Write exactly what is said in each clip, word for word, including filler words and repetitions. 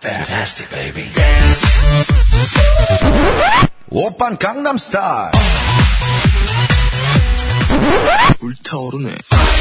Fantastic, baby. 오빤 강남스타일. 불타오르네.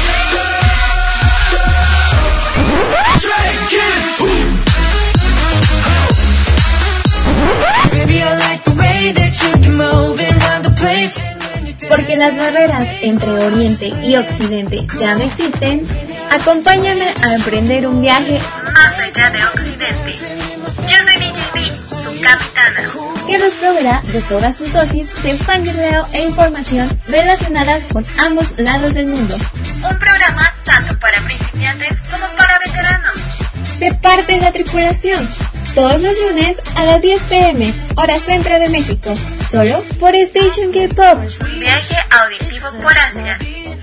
Baby, I like the way that you can move around the place. Porque las barreras entre Oriente y Occidente ya no existen, acompáñame a emprender un viaje más allá de Occidente. Yo soy D J B, tu capitana, que nos proveerá de todas sus dosis de fangirleo e información relacionada con ambos lados del mundo. Un programa tanto para principiantes como para veteranos. Sé parte de la tripulación. Todos los lunes a las diez pm, hora centro de México, solo por Station K-Pop. Viaje auditivo por Asia.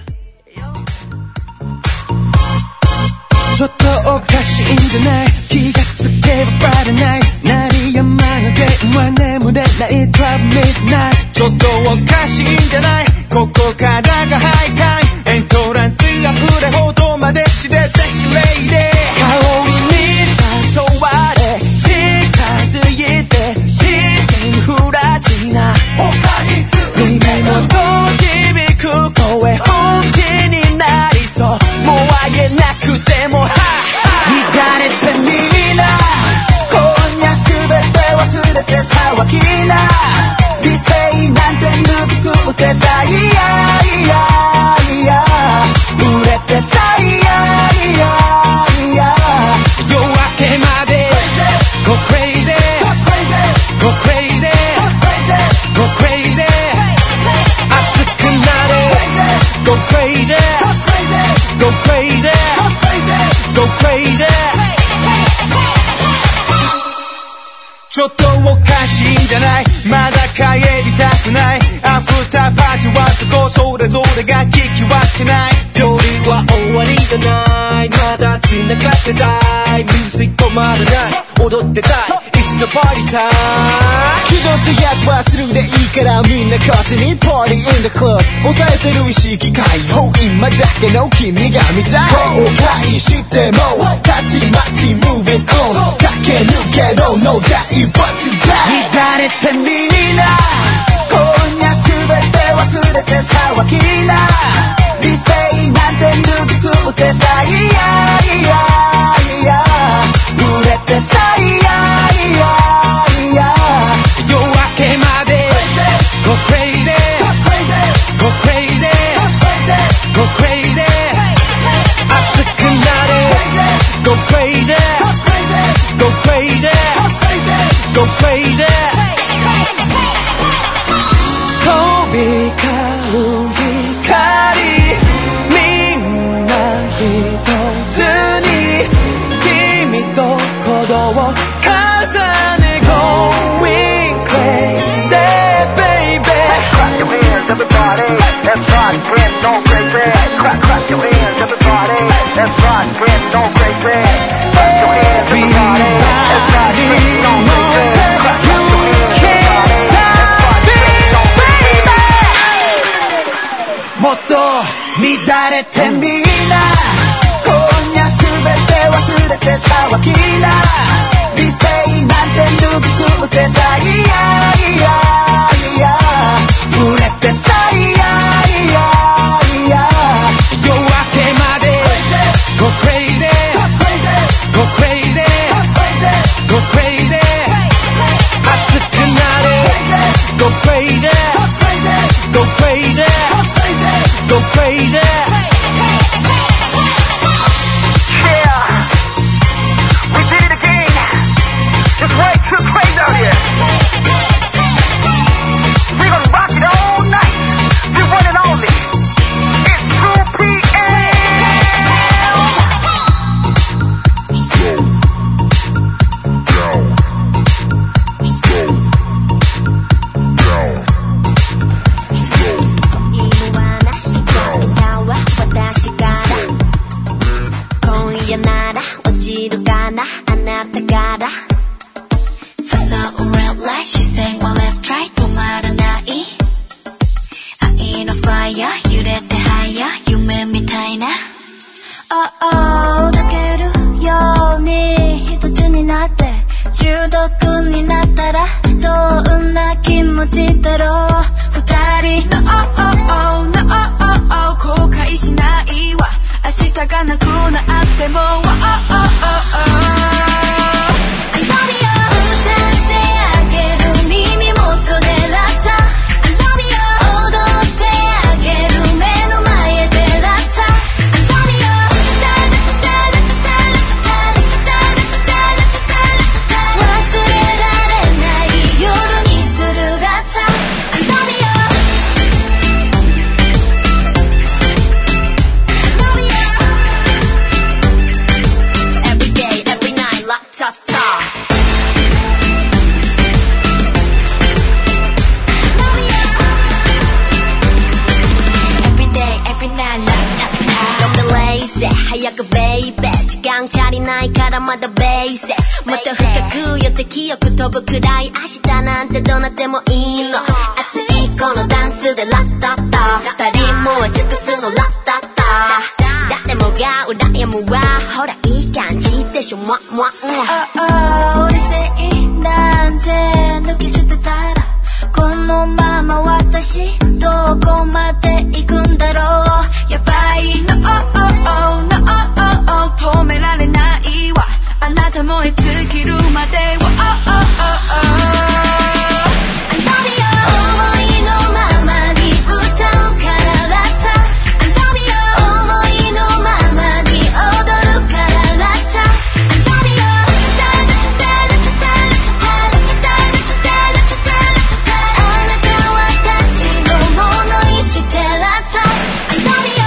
ちょっとおかしいんじゃない気がつけば Friday night 鳴りやまぬ電話眠れない Drive midnight ちょっとおかしいんじゃないここからがハイタイムエントランス溢れほどまでしてセクシーレイデー顔に見たそわれ近づいて自然不らちな耳元響く声本気になりそうもう会えなくてもは乱れてみんな今夜すべて忘れて騒ぎな理性なんて抜きつぶてたいやいやいや売れてたいやいやいや夜明けまで Go crazy Go crazy Go crazy 熱くなれ Go crazy Go crazy Go crazy ちょっとおかしいんじゃないまだ帰りたくないアフターパーティーはどこそれぞれが聞き分けない料理は終わりじゃないまだ繋がってたいミュージック止まらない踊ってたい It's the party time 気取ってやつはスルーでいいからみんな勝手に Party in the club 抑えてる意識解放今だけの君が見たい後悔してもたちまち Moving on 駆け抜けろ No die but to die 乱れてみんな今夜すべて忘れて騒ぎな理性なんて抜きつぶてたいやいやいや売れてたいやいやいや夜明けまで Go crazy Go crazy Go crazy 熱くなれ Go crazy Go crazy Go crazy 飛び交う光みんな一つに君と鼓動を重ね Going crazy baby Clap your hands everybody Let's rock get no crazy Clap clap your hands everybody Let's rock get no crazy Clap your hands everybody Let's rock get no crazy Clap clap your hands everybody もっと乱れてみんな今夜すべて忘れて騒ぎな理性なんて抜きつぶてたいやいやいや売れてたいやいやいや夜明けまで Go crazy Go crazy Go crazy 熱くなれ Go crazy Go crazy Go crazy Yeah We did it again It's way too crazy out here We're gonna rock it all night The one and only It's two p.m. So down So down So 今夜なら落ちるかなあなたから誘う red light She sang my left right 止まらない愛のファイヤー揺れてhigher夢みたいな Oh oh 抱けるように一つになっても oh, oh, oh, oh. I love you 歌ってあげる耳元でラッタ I love you 踊ってあげる目の前でラッタ I love you 忘れられない夜にするラッタ I love you Every day, every night, la ta ta. Every day, every night, la ta ta. Don't be lazy, 하얗고 baby. 시간足りないからまだ basic. もっと深く寄って記憶飛ぶくらい明日なんてどうなってもいいの。熱いこのダンスでラッタッタ。二人燃え尽くすのラッタッタ。誰もが羨むわほらいい感じでしょもわもわ Oh oh うるせえなんて抜き捨てたらこのまま私どこまで行くんだろうやばい No oh oh No oh oh 止められないわあなた燃え尽きるまで Oh oh oh I love you 思いのままに歌うからラッタI love you 思いのままに踊るからラッタ I love you あなた私のものにしてラッタ I love you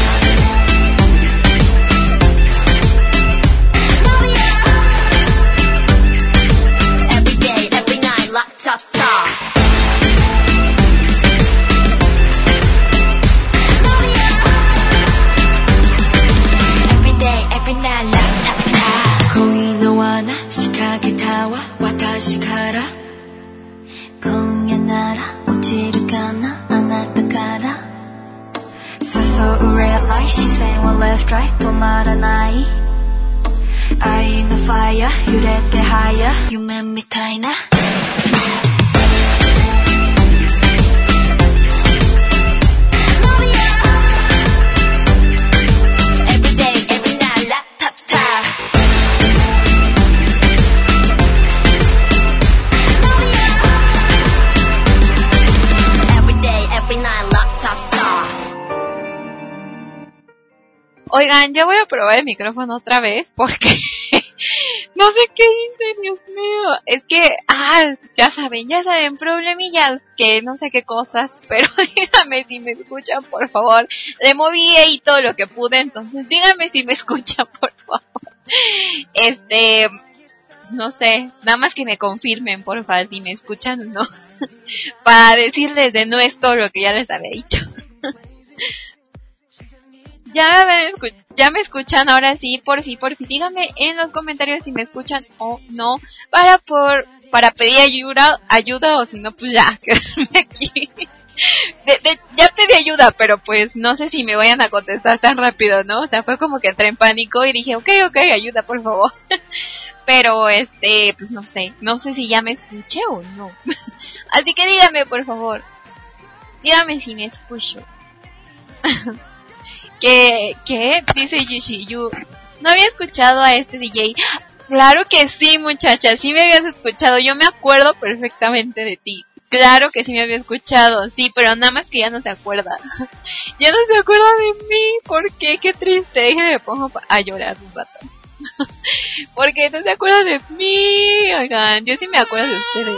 Every day, every night, la ta ta Every day, every night, la ta ta 恋の罠仕掛けたわ私から今夜なら落ちるかなあなたから誘う red light 視線は left right 止まらない愛のファイヤー揺れてハイヤー夢みたいなEvery day, every night, la ta ta Every day, every night, la ta ta Oigan, ya voy a probar el micrófono otra vez porque no sé qué hice, Dios mío. Es que, ah, ya saben, ya saben, problemillas que no sé qué cosas, pero díganme si me escuchan, por favor. Le moví ahí todo lo que pude, entonces díganme si me escuchan, por favor. Este, pues no sé, nada más que me confirmen, por favor, si me escuchan o no. Para decirles de no es todo lo que ya les había dicho. Ya me, escu- ya me escuchan ahora sí, por fin, por fin. Díganme en los comentarios si me escuchan o no, para por, para pedir ayuda, ayuda o si no, pues ya, quedarme aquí. De, de, ya pedí ayuda, pero pues no sé si me vayan a contestar tan rápido, ¿no? O sea, fue como que entré en pánico y dije, ok, ok, ayuda, por favor. Pero, este, pues no sé, no sé si ya me escuché o no. Así que díganme, por favor. Díganme si me escucho. ¿Qué? ¿Qué? Dice Yushiyu. No había escuchado a este D J. Claro que sí, muchacha, sí me habías escuchado. Yo me acuerdo perfectamente de ti. Claro que sí me había escuchado, sí, pero nada más que ya no se acuerda. Ya no se acuerda de mí. ¿Por qué? Qué triste. Déjame me pongo a llorar un rato. Porque no se acuerda de mí. Oigan, yo sí me acuerdo de ustedes.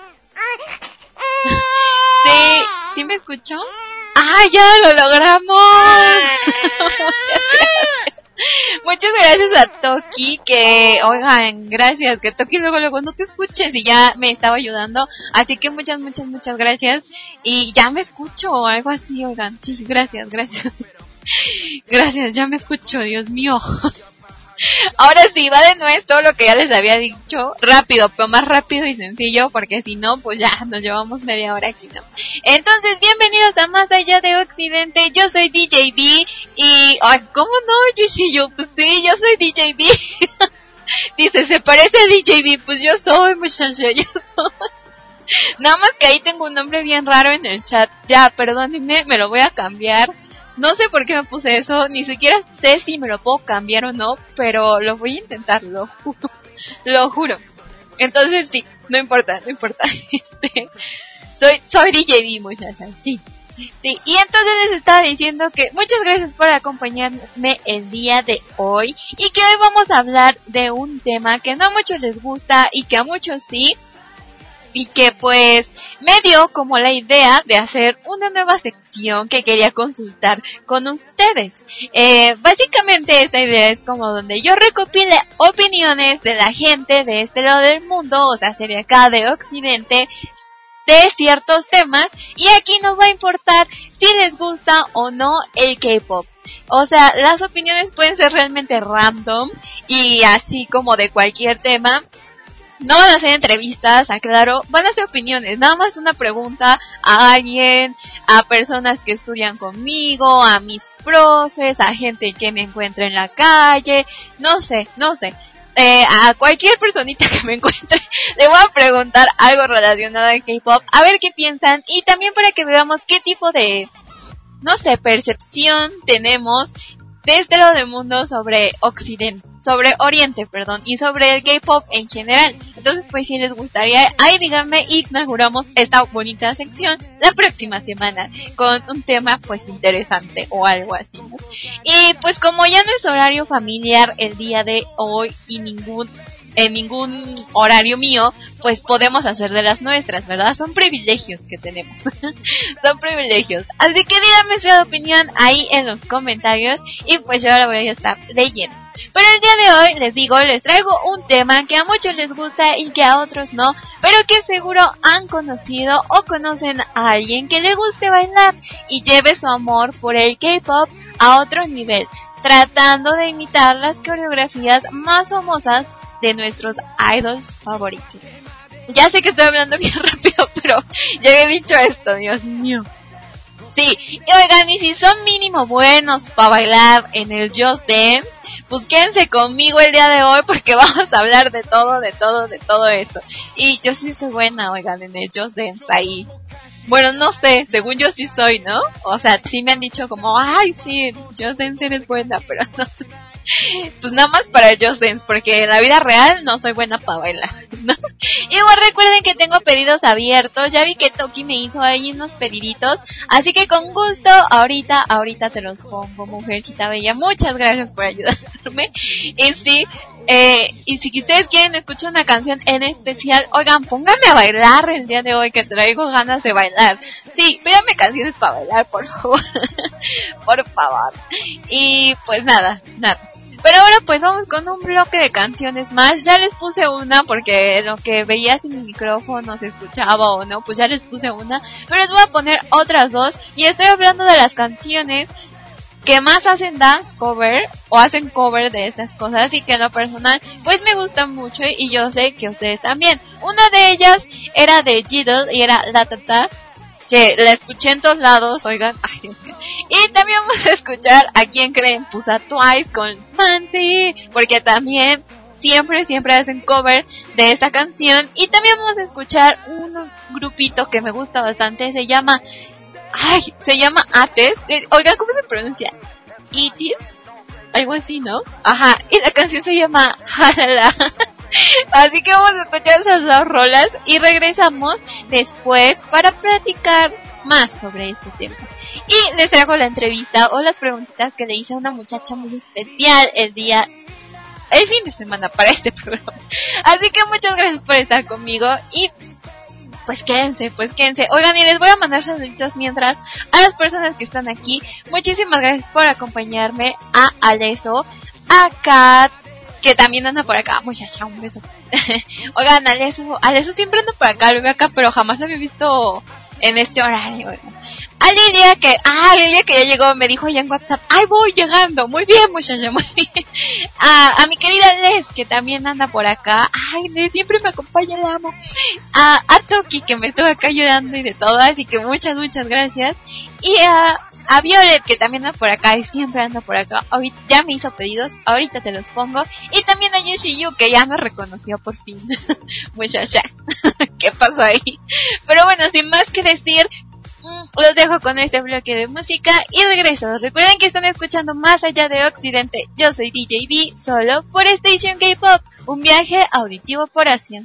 Sí, ¿sí me escuchó? ¡Ah, ya lo logramos! Muchas gracias. Muchas gracias a Toki, que, oigan, gracias, que Toki luego, luego no te escuches y ya me estaba ayudando. Así que muchas, muchas, muchas gracias. Y ya me escucho o algo así, oigan. Sí, gracias, gracias. Gracias, ya me escucho, Dios mío. Ahora sí, va de nuevo todo lo que ya les había dicho, rápido, pero más rápido y sencillo, porque si no, pues ya nos llevamos media hora aquí, ¿no? Entonces, bienvenidos a Más Allá de Occidente, yo soy D J B, y, ay, ¿cómo no, Yushiyu? Pues sí, yo soy D J B. Dice, ¿se parece a D J B? Pues yo soy, muchacho, yo soy. Nada más que ahí tengo un nombre bien raro en el chat, ya, perdónenme, me lo voy a cambiar. No sé por qué me puse eso, ni siquiera sé si me lo puedo cambiar o no, pero lo voy a intentar, lo juro, lo juro. Entonces sí, no importa, no importa. Este, soy, soy D J B, muchachas, sí. Sí, y entonces les estaba diciendo que muchas gracias por acompañarme el día de hoy y que hoy vamos a hablar de un tema que no a muchos les gusta y que a muchos sí, y que pues me dio como la idea de hacer una nueva sección que quería consultar con ustedes. Eh, básicamente esta idea es como donde yo recopile opiniones de la gente de este lado del mundo, o sea, sería acá de Occidente, de ciertos temas, y aquí nos va a importar si les gusta o no el K-pop. O sea, las opiniones pueden ser realmente random y así como de cualquier tema. No van a ser entrevistas, aclaro, van a ser opiniones, nada más una pregunta a alguien, a personas que estudian conmigo, a mis profes, a gente que me encuentre en la calle, no sé, no sé. Eh, a cualquier personita que me encuentre le voy a preguntar algo relacionado al K-pop, a ver qué piensan, y también para que veamos qué tipo de, no sé, percepción tenemos de este lado del mundo sobre Occidente, sobre Oriente, perdón, y sobre el K-pop en general. Entonces, pues si les gustaría, ahí díganme y inauguramos esta bonita sección la próxima semana con un tema pues interesante o algo así, ¿no? Y pues como ya no es horario familiar el día de hoy y ningún en ningún horario mío, pues podemos hacer de las nuestras, ¿verdad? Son privilegios que tenemos. Son privilegios. Así que díganme su opinión ahí en los comentarios y pues yo la voy a estar leyendo. Pero el día de hoy, les digo, les traigo un tema que a muchos les gusta y que a otros no, pero que seguro han conocido o conocen a alguien que le guste bailar y lleve su amor por el K-pop a otro nivel, tratando de imitar las coreografías más famosas de nuestros idols favoritos. Ya sé que estoy hablando bien rápido, pero ya he dicho esto, Dios mío. Sí, y oigan, y si son mínimo buenos para bailar en el Just Dance, pues quédense conmigo el día de hoy porque vamos a hablar de todo, de todo, de todo eso. Y yo sí soy buena, oigan, en el Just Dance ahí. Bueno, no sé, según yo sí soy, ¿no? O sea, sí me han dicho como, ay, sí, Just Dance eres buena, pero no sé. Pues nada más para el Just Dance, porque en la vida real no soy buena para bailar, ¿no? Igual recuerden que tengo pedidos abiertos, ya vi que Toki me hizo ahí unos pediditos, así que con gusto, ahorita, ahorita te los pongo, mujercita bella, muchas gracias por ayudarme, y sí, eh, y si ustedes quieren escuchar una canción en especial, oigan, pónganme a bailar el día de hoy, que traigo ganas de bailar, sí, pídanme canciones para bailar, por favor, por favor, y pues nada, nada. Pero ahora pues vamos con un bloque de canciones más. Ya les puse una porque lo que veía sin mi micrófono se escuchaba o no, pues ya les puse una. Pero les voy a poner otras dos. Y estoy hablando de las canciones que más hacen dance cover o hacen cover de estas cosas y que en lo personal pues me gustan mucho y yo sé que ustedes también. Una de ellas era de Jiddle y era La Tata, que la escuché en todos lados, oigan, ay Dios mío. Y también vamos a escuchar a quien creen, pues a Twice con Fancy, porque también siempre, siempre hacen cover de esta canción. Y también vamos a escuchar un grupito que me gusta bastante, se llama, ay, se llama Ates, eh, oigan, ¿cómo se pronuncia? Itis, algo así, ¿no? Ajá, y la canción se llama Jalala. Así que vamos a escuchar esas dos rolas y regresamos después para platicar más sobre este tema. Y les traigo la entrevista o las preguntitas que le hice a una muchacha muy especial el día, el fin de semana para este programa. Así que muchas gracias por estar conmigo y pues quédense, pues quédense. Oigan, y les voy a mandar saluditos mientras a las personas que están aquí. Muchísimas gracias por acompañarme, a Aleso, a Kat, que también anda por acá, muchacha, un beso. Oigan, Aleso, Aleso siempre anda por acá, lo veo acá, pero jamás lo había visto en este horario. A Lilia, que, ah, Lilia que ya llegó, me dijo ya en WhatsApp, ay, voy llegando, muy bien, muchacha, muy bien. A, a mi querida Les, que también anda por acá, ay, Les siempre me acompaña, la amo. A, a Toki, que me estuvo acá ayudando y de todo, así que muchas, muchas gracias. Y a, a Violet, que también anda por acá y siempre anda por acá. Ahorita ya me hizo pedidos, ahorita te los pongo. Y también a Yoshiyu, que ya me reconoció por fin. Muchacha, ¿qué pasó ahí? Pero bueno, sin más que decir, mmm, Los dejo con este bloque de música y regreso. Recuerden que están escuchando Más Allá de Occidente. Yo soy D J B, solo por Station K-Pop. Un viaje auditivo por Asia.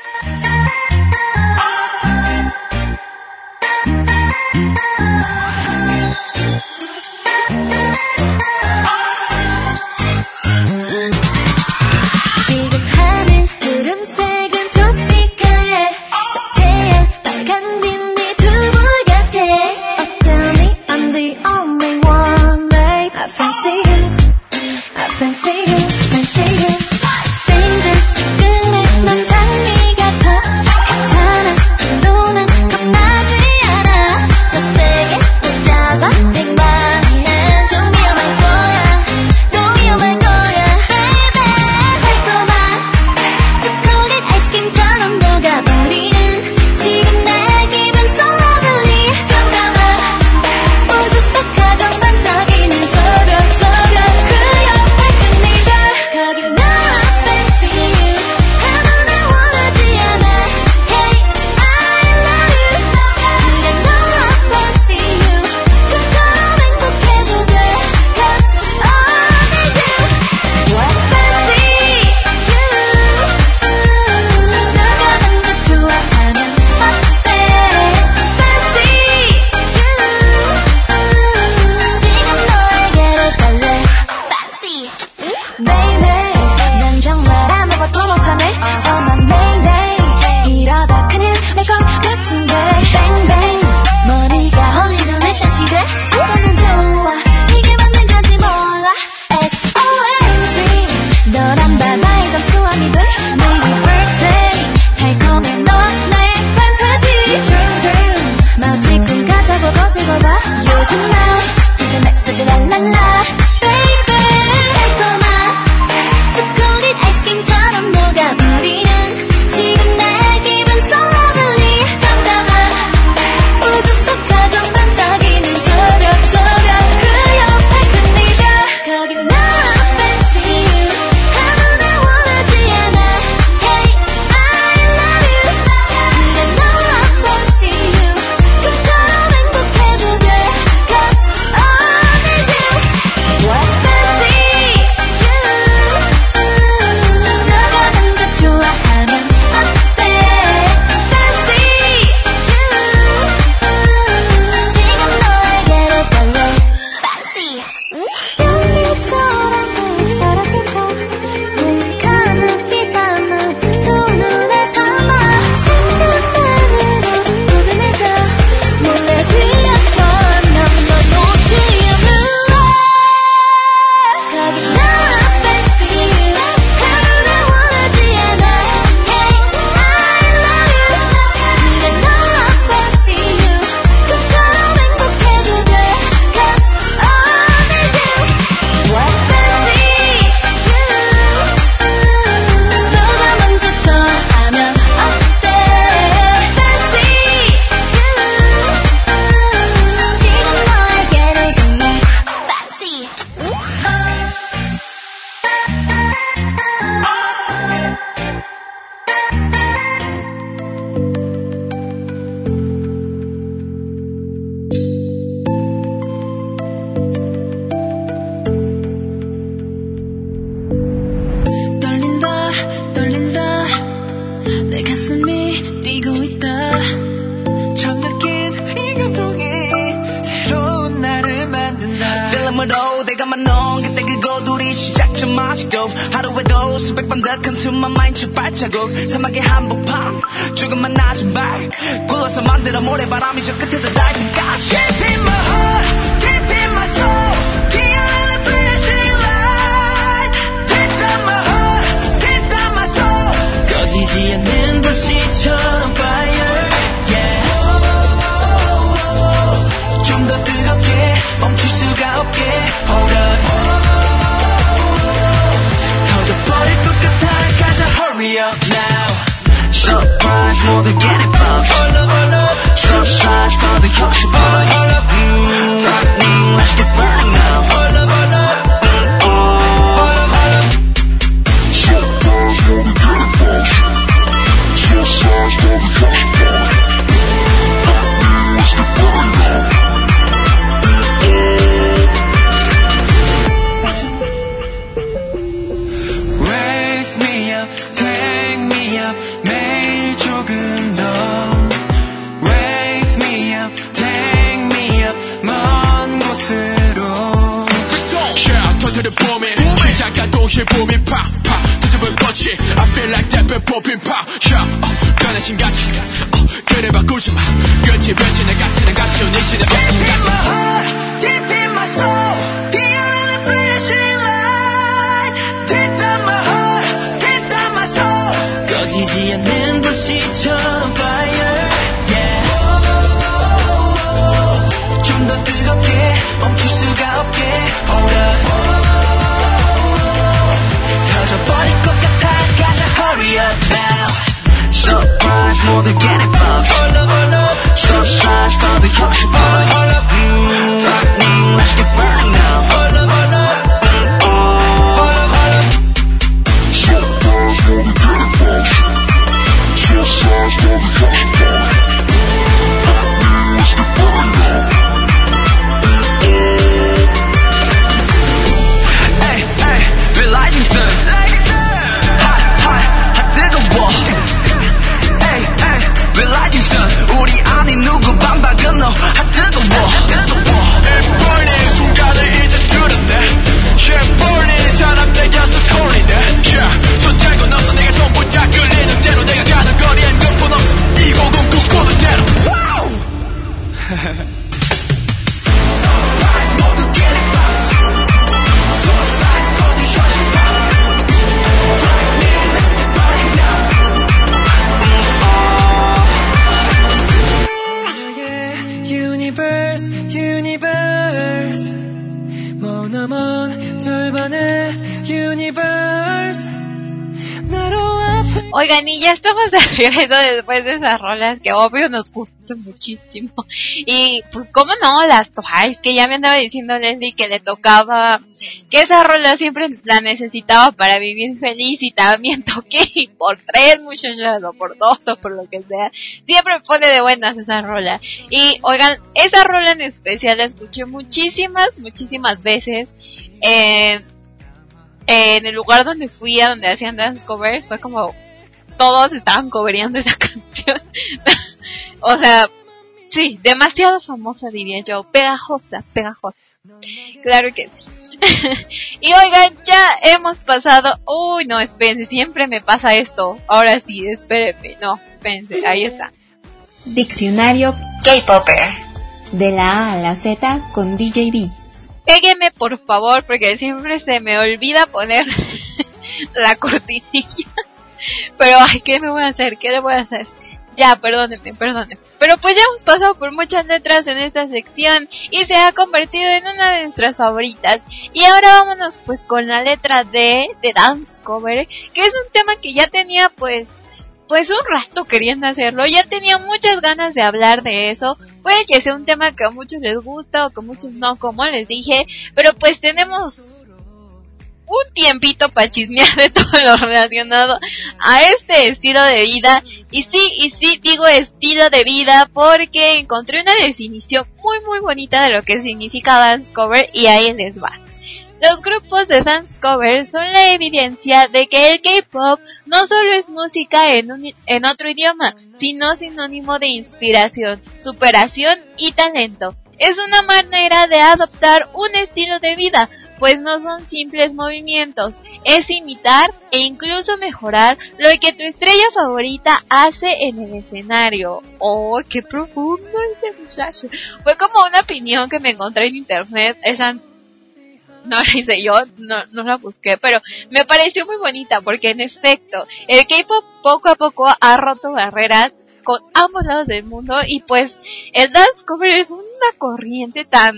지금 하늘 구름색은 tropica해 저 태양 빨간 빛이 두불 같아 Oh tell me I'm the only one babe I fancy you I fancy you fancy you Strangers 그래 넌 장미 같아 괜찮아 너는 겁나지 않아 더 세게 붙잡아 내 맘은 좀 위험할 거야 또 위험할 거야 baby 달콤한 초콜릿 아이스크림처럼 녹아버리는 지금 내 기분 so lovely 깜깜한 우주 속 가장 반짝이는 저별 저별 그 옆에 큰 네가 거기 나 fancy you 아무나 원하지 않아 Hey I love you 그래 너 fancy you 좀처럼 행복해도 돼 Cause I need you fancy you 너가 먼저 좋아하면 어때 fancy you 지금 너에게로 갈래 fancy baby 난 정말 아무것도 못하네 Oh my mayday 이러다 큰일 날 것 같은데 bang bang 머리가 허리들의 사실에 어쩌면 좋아 이게 맞는 건지 몰라 S O M G 너란 바다의 잠수함이 돼 매일 birthday 달콤해 너 나의 fantasy dream dream 마치 꿈 같다고 거짓어봐 요즘 나 지금 메시지 랄랄라 baby 달콤한 초콜릿 아이스크림처럼 녹아버리는 지금 내 기분 so lovely 깜깜한 우주 속 가장 반짝이는 저별 저별 그 옆에 큰 네가 거기 나 fancy you 아무나 원하지 않아 Hey I love you 그래 너 fancy you 좀처럼 행복해도 돼 Cause I need you fancy you 너가 먼저 좋아하면 어때 fancy you 지금 너에게로 갈래 fancy 연기처럼 꼭 사라질까 vulkan은 이 밤을 두 눈에 감아 생각만으로 고민해져 몰래 뒤에서 넌 놓지 않을래 거기 나 fancy you 아무나 원하지 않아 Hey I love you 그래 너 fancy you 좀처럼 행복해도 돼 Cause I need you fancy you 너가 먼저 좋아하면 어때 fancy you 지금 너에게로 갈래 fancy 떨린다 떨린다 내 가슴이 뛰고 있다 처음 느낀 이 감동이 새로운 나를 만든다 필름으로 내가만 넣은 그때 그거 둘이 시작점 아직도 하루에도 수백 번 더 come to my mind 출발자국 사막의 한복판 조금만 낮은 발 굴러서 만들어 모래바람이 저 끝에도 닿을 때까지 Deep in my heart, deep in my soul 기어나는 flashing light Deep down my heart, deep down my soul 꺼지지 않는 불씨처럼 fire yeah 좀 더 뜨겁게 멈출 수가 없게 hold on 터져버릴 것 같아 가자 hurry up now surprise 모두 get it bounce surprise 더 더 혁신 boy frightening let's get burning now surprise 모두 get it bounce surprise 더 더 혁신 boy frightening let's get burning now 그래 booming 시작한 동시에 booming pop pop 뒤집을 뻗지 I feel like that 배 popping pop yeah 변해진 가치 그래 바꾸지 마 끝이 변신의 가치는 가시오 네 시대 Deep in my heart Deep in my soul 피어나는 flashing light Deep down my heart Deep down my soul 꺼지지 않는 불씨처럼 fire yeah 좀 더 뜨겁게 멈출 수가 없게 hold up 터져버릴 것 같아 가자 hurry up now Surprise 모두 get it box hold up hold up Surprise 다들 역시 hold up hold up Lightning let's get burning now hold up hold up hold up hold up Surprise 모두 get it box Surprise 다들 역시 hold up Lightning let's get burning now Hey hey realizing sun Hot hot hot 뜨거워 Hey hey realizing sun 우리 안에 누구 반박은 너 hot 뜨거워 Hey burning 순간을 이제 들었네 Yeah burning 사람들 곁서 콜리네 Yeah 손 들고 넣어서 내가 전부 다 끌리는 대로 내가 가는 거리엔 끝분 없어 이천구 꾸는 대로 Wow Surprise 모두 get it box Surprise 모두 현실 pop Lightning let's get burning now Universe Universe 머나먼 절반의 Universe 나로 Oigan, y ya estamos de regreso después de esas rolas que obvio nos gustan muchísimo. Y pues cómo no, las Twice, que ya me andaba diciendo Leslie que le tocaba, que esa rola siempre la necesitaba para vivir feliz y también toqué y por tres muchachas o por dos o por lo que sea. Siempre me pone de buenas esa rola. Y oigan, esa rola en especial la escuché muchísimas, muchísimas veces. Eh, en el lugar donde fui, a donde hacían dance covers, fue como todos estaban covereando esa canción. O sea, sí, demasiado famosa diría yo, pegajosa, pegajosa. Claro que sí. Y oigan, ya hemos pasado, uy no, espérense, siempre me pasa esto. Ahora sí, espérenme, no, espérense, ahí está. Diccionario K-Popper, de la A a la Z con D J B. Pégueme por favor, porque siempre se me olvida poner la cortinilla. Pero, ay, ¿qué me voy a hacer? ¿Qué le voy a hacer? Ya, perdónenme, perdónenme. Pero pues ya hemos pasado por muchas letras en esta sección y se ha convertido en una de nuestras favoritas. Y ahora vámonos pues con la letra D de Dance Cover, que es un tema que ya tenía pues pues un rato queriendo hacerlo. Ya tenía muchas ganas de hablar de eso. Puede que sea un tema que a muchos les gusta o que a muchos no, como les dije, pero pues tenemos un tiempito para chismear de todo lo relacionado a este estilo de vida. Y sí, y sí digo estilo de vida porque encontré una definición muy muy bonita de lo que significa dance cover y ahí les va. Los grupos de dance cover son la evidencia de que el K-pop no solo es música en, un, en otro idioma, sino sinónimo de inspiración, superación y talento. Es una manera de adoptar un estilo de vida, pues no son simples movimientos, es imitar e incluso mejorar lo que tu estrella favorita hace en el escenario. ¡Oh, qué profundo este muchacho! Fue como una opinión que me encontré en internet, esa no la hice yo, no, no la busqué, pero me pareció muy bonita, porque en efecto, el K-pop poco a poco ha roto barreras con ambos lados del mundo, y pues el dance cover es una corriente tan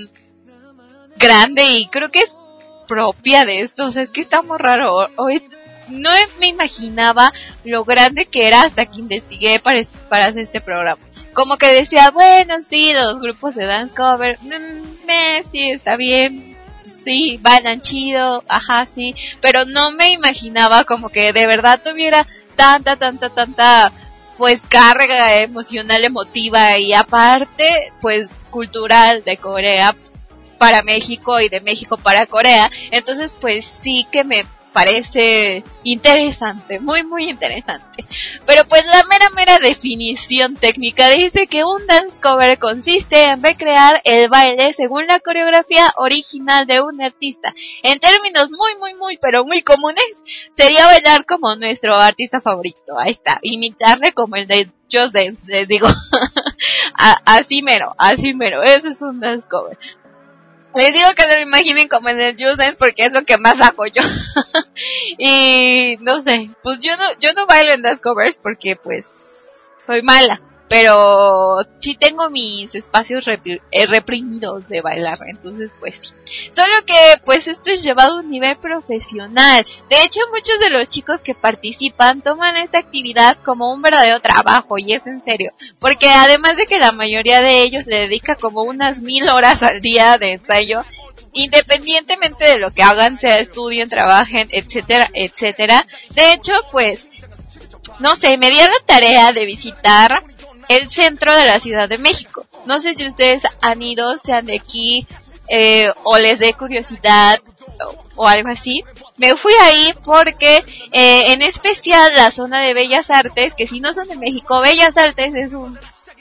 grande y creo que es propia de esto. O sea, es que está muy raro. Hoy no me imaginaba lo grande que era hasta que investigué para, para hacer este programa. Como que decía, bueno, sí, los grupos de dance cover, mmm, me, sí, está bien, sí, bailan chido, ajá, sí, pero no me imaginaba como que de verdad tuviera tanta, tanta, tanta, pues, carga emocional, emotiva y aparte, pues, cultural de Corea para México y de México para Corea. Entonces pues sí que me parece interesante, muy muy interesante. Pero pues la mera mera definición técnica dice que un dance cover consiste en recrear el baile según la coreografía original de un artista. En términos muy muy muy pero muy comunes, sería bailar como nuestro artista favorito, ahí está, imitarle como el de Just Dance, les digo. Así mero, así mero, eso es un dance cover. Les digo que se lo imaginen como en el Just Dance porque es lo que más hago yo. Y no sé, pues yo no, yo no bailo en dance covers porque pues soy mala. Pero sí tengo mis espacios repri- eh, reprimidos de bailar, entonces pues sí. Solo que pues esto es llevado a un nivel profesional. De hecho muchos de los chicos que participan toman esta actividad como un verdadero trabajo, y es en serio. Porque además de que la mayoría de ellos le dedica como unas mil horas al día de ensayo, independientemente de lo que hagan, sea estudien, trabajen, etcétera, etcétera. De hecho pues, no sé, me di a la tarea de visitar el centro de la Ciudad de México. No sé si ustedes han ido, sean de aquí, eh, o les dé curiosidad, o, o algo así. Me fui ahí porque, eh, en especial la zona de Bellas Artes, que si no son de México, Bellas Artes es un,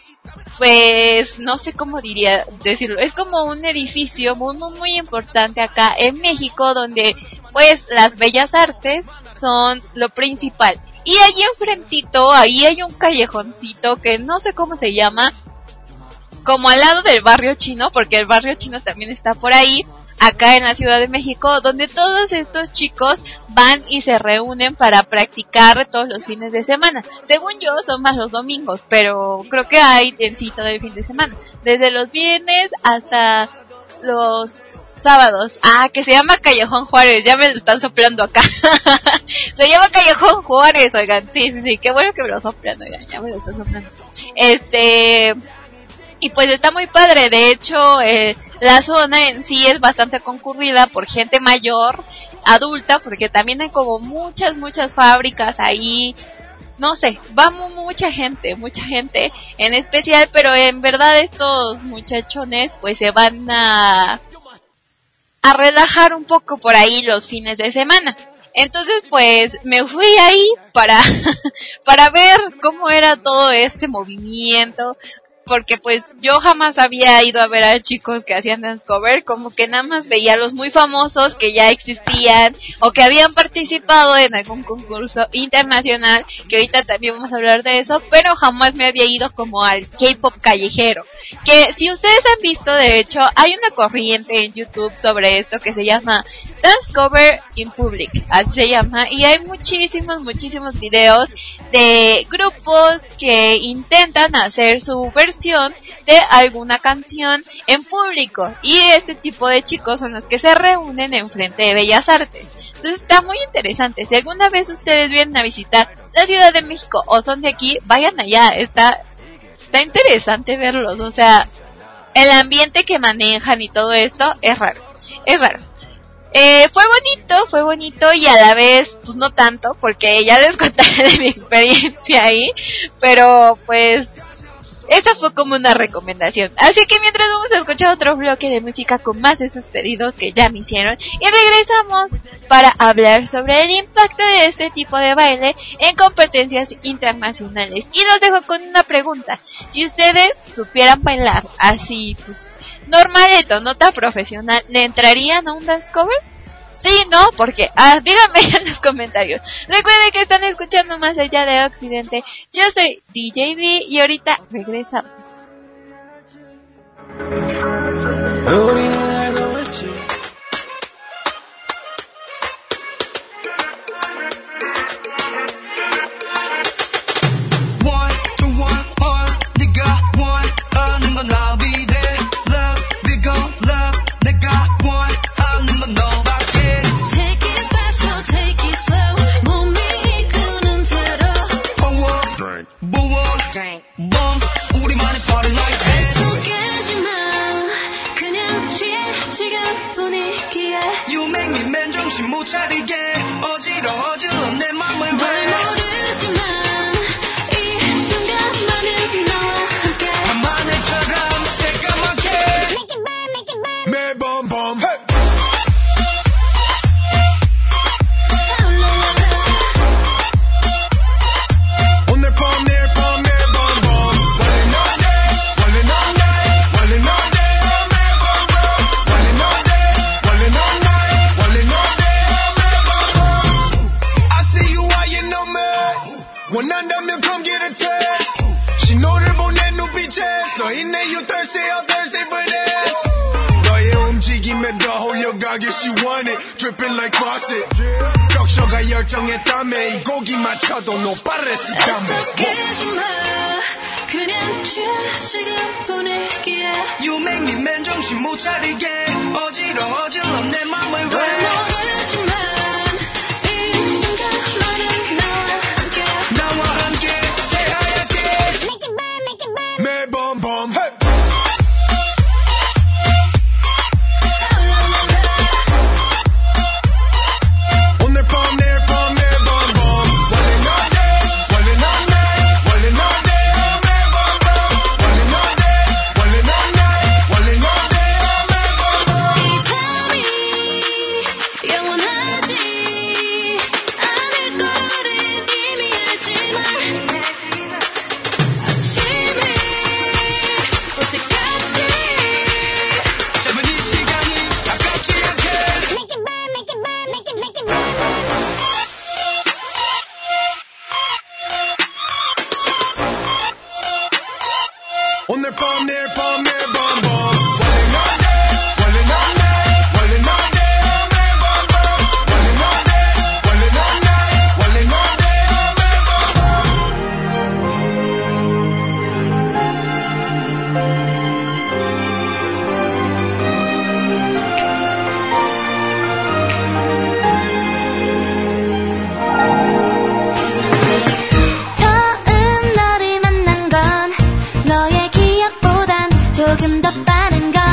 pues, no sé cómo diría decirlo, es como un edificio muy, muy, muy importante acá en México, donde, pues, las Bellas Artes son lo principal. Y allí enfrentito, ahí hay un callejoncito que no sé cómo se llama, como al lado del barrio chino, porque el barrio chino también está por ahí, acá en la Ciudad de México, donde todos estos chicos van y se reúnen para practicar todos los fines de semana. Según yo, son más los domingos, pero creo que hay en sí todo el fin de semana. Desde los viernes hasta los sábados. Ah, que se llama Callejón Juárez, ya me lo están soplando acá. Se llama Callejón Juárez, oigan, sí, sí, sí, qué bueno que me lo soplan, oigan, ya me lo están soplando. Este, y pues está muy padre, de hecho, eh, la zona en sí es bastante concurrida por gente mayor, adulta, porque también hay como muchas, muchas fábricas ahí. No sé, va mucha gente, mucha gente en especial, pero en verdad estos muchachones pues se van a a relajar un poco por ahí los fines de semana. Entonces pues me fui ahí para para ver cómo era todo este movimiento, porque pues yo jamás había ido a ver a chicos que hacían dance cover, como que nada más veía a los muy famosos que ya existían o que habían participado en algún concurso internacional, que ahorita también vamos a hablar de eso, pero jamás me había ido como al K-pop callejero, que si ustedes han visto, de hecho, hay una corriente en YouTube sobre esto que se llama Dance Cover in Public, así se llama, y hay muchísimos, muchísimos videos de grupos que intentan hacer su versión de alguna canción en público, y este tipo de chicos son los que se reúnen en frente de Bellas Artes. Entonces está muy interesante. Si alguna vez ustedes vienen a visitar la Ciudad de México o son de aquí, vayan allá, está, está interesante verlos, o sea, el ambiente que manejan y todo esto es raro, es raro. Eh, fue bonito, fue bonito y a la vez, pues no tanto, porque ya les contaré de mi experiencia ahí, pero pues, esa fue como una recomendación. Así que mientras vamos a escuchar otro bloque de música con más de sus pedidos que ya me hicieron, y regresamos para hablar sobre el impacto de este tipo de baile en competencias internacionales. Y los dejo con una pregunta: si ustedes supieran bailar así, pues, normalito, no tan profesional, ¿le entrarían a un dance cover? Sí, no, porque, ah, díganme en los comentarios. Recuerden que están escuchando Más Allá de Occidente. Yo soy D J B y ahorita regresamos. 못 차리게 어지러워져 내 맘을 왜 모르지만 이 순간만은 너와 함께 밤하늘처럼 새까맣게 Make it burn, make it burn 매번 밤 진하게 she want it dripping like faucet 적셔가 열정의 땀에 이 고기 맞춰도 no parece 약속해지마 그냥 취해 지금 분위기에 You make me 맨정신 못 차리게 어지러워질러 내 맘을 왜 모르지만 이 순간만은 나와 함께 나와 함께 새하얗게 Make it burn make it burn 매번 밤 hey. 오늘 밤 내일 밤 매일 밤 밤 원래 너네 원래 너네 원래 너네 매일 밤 밤 원래 너네 원래 너네 원래 너네 처음 너를 만난 건 너의 조금 더 빠른 걸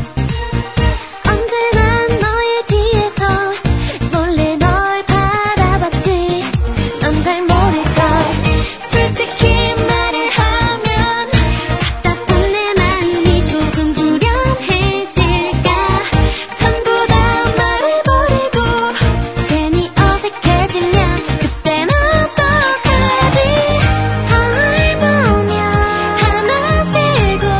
언제나 너의 뒤에서 몰래 널 바라봤지 넌 잘 모를걸 솔직히 말을 하면 답답한 내 마음이 조금 후련해질까 전부 다 말해버리고 괜히 어색해지면 그땐 어떡하지 널 보면 하나 세고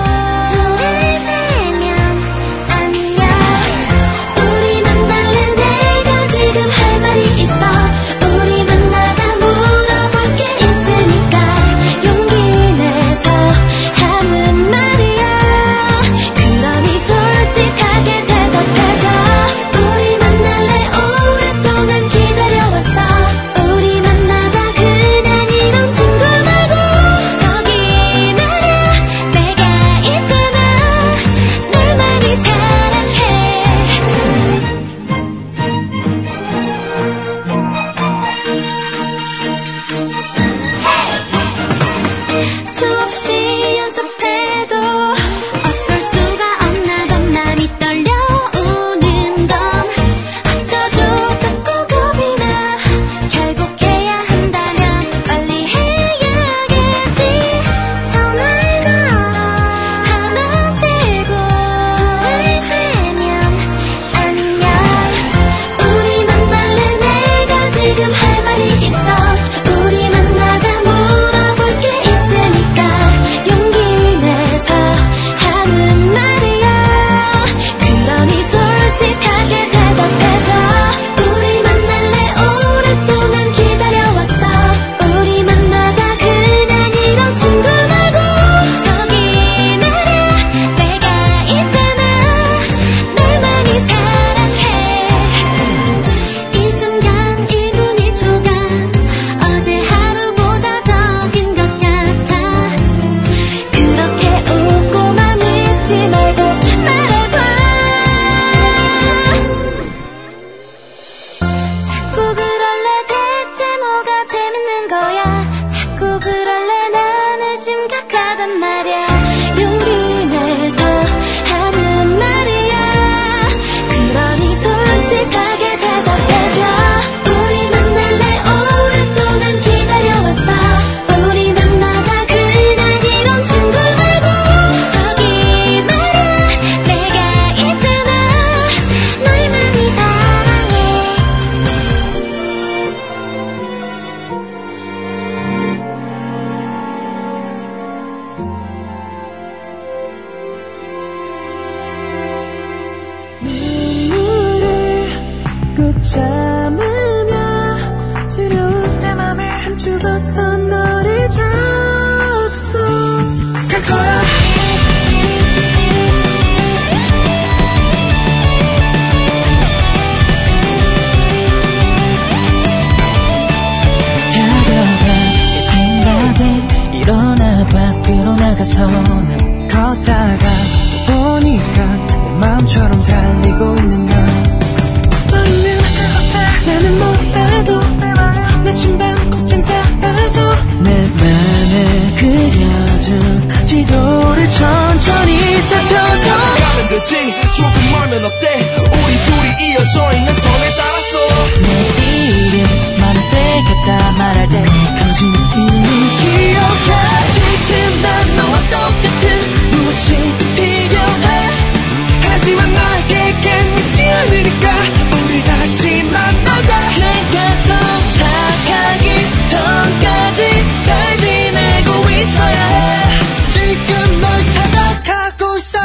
참으며 두려운 내 맘을 함주고서 너를 잡았어 갈 거야 나서는 걷다가 보니까 내 마음처럼 달리고 있는 걸 얼른 나는 몰라도 내 침반 곡장 따라서 내 맘에 그려둔 지도를 천천히 살펴서 가면 되지 조금 멀면 어때 우리 둘이 이어져 있는 선에 따라서 내 이름 맘에 새겼다 말할 때 커진 이름 기억해 지금 난 너와 똑같은 무엇이 필요해 하지만 나에겐 믿지 않으니까 우리 다시 만나자 내가 도착하기 전까지 잘 지내고 있어야 해 지금 널 찾아가고 있어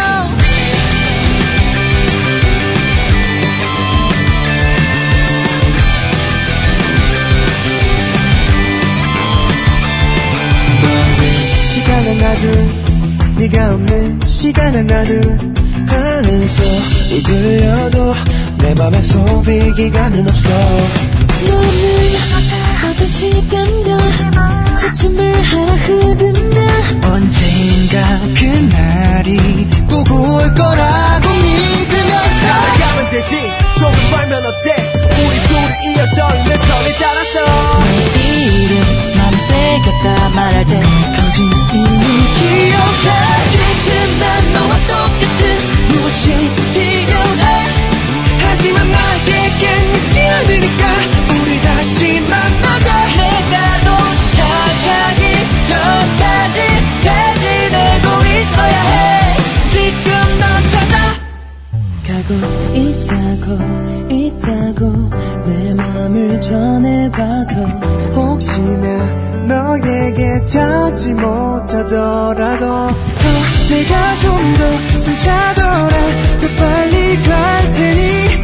시간 하나둘 네가 없는 시간 하나둘 하는 소리 들려도 내 맘에 소비기간은 없어 너는 어떤 시간도 저춤을 하나 흐르면 언젠가 그날이 꼭 올 거라고 믿으면서 살아가면 되지 조금 멀면 어때 우리 둘이 이어져 있는 선에 따라서 내 이름 맘에 새겼다 말할 때 커진 이름 기억해 지금 난 너와 똑같은 무엇이 필요해 하지만 나에겐 믿지 않으니까 우리 다시 만나자 내가 도착하기 전까지 잘 지내고 있어야 해 지금 널 찾아 가고 있다고 있다고 내 맘을 전해봐도 혹시나 너에게 닿지 못하더라도 더 내가 좀 더 숨차더라 더 빨리 갈 테니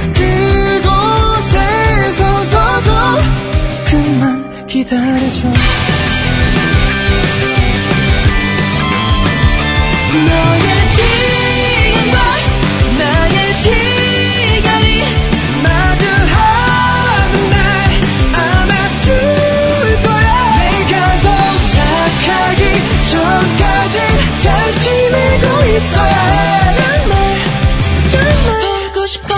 그곳에 서서도 그만 기다려줘 너의 시간과 나의 시간이 마주하는 날 안아줄 거야 내가 도착하기 전까지 잘 지내고 있어야 해 정말 정말 보고 싶어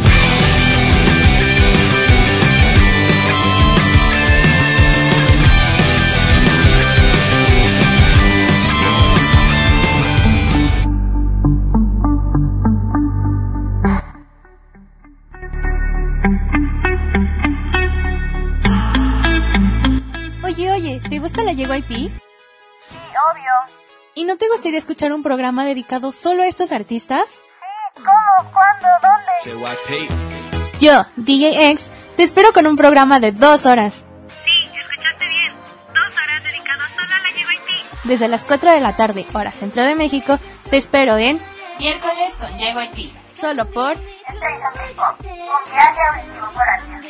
Oye, oye, ¿te gusta la J Y P? Sí, obvio. ¿Y no te gustaría escuchar un programa dedicado solo a estos artistas? Sí, ¿cómo? ¿Cuándo? ¿Dónde? J Y P Yo, D J X, te espero con un programa de dos horas. Sí, escuchaste bien. Dos horas dedicadas solo a la J Y P. Desde las cuatro de la tarde, hora centro de México, te espero en Miércoles con J Y P. Solo por Interesante Pop, un viaje auditivo por años.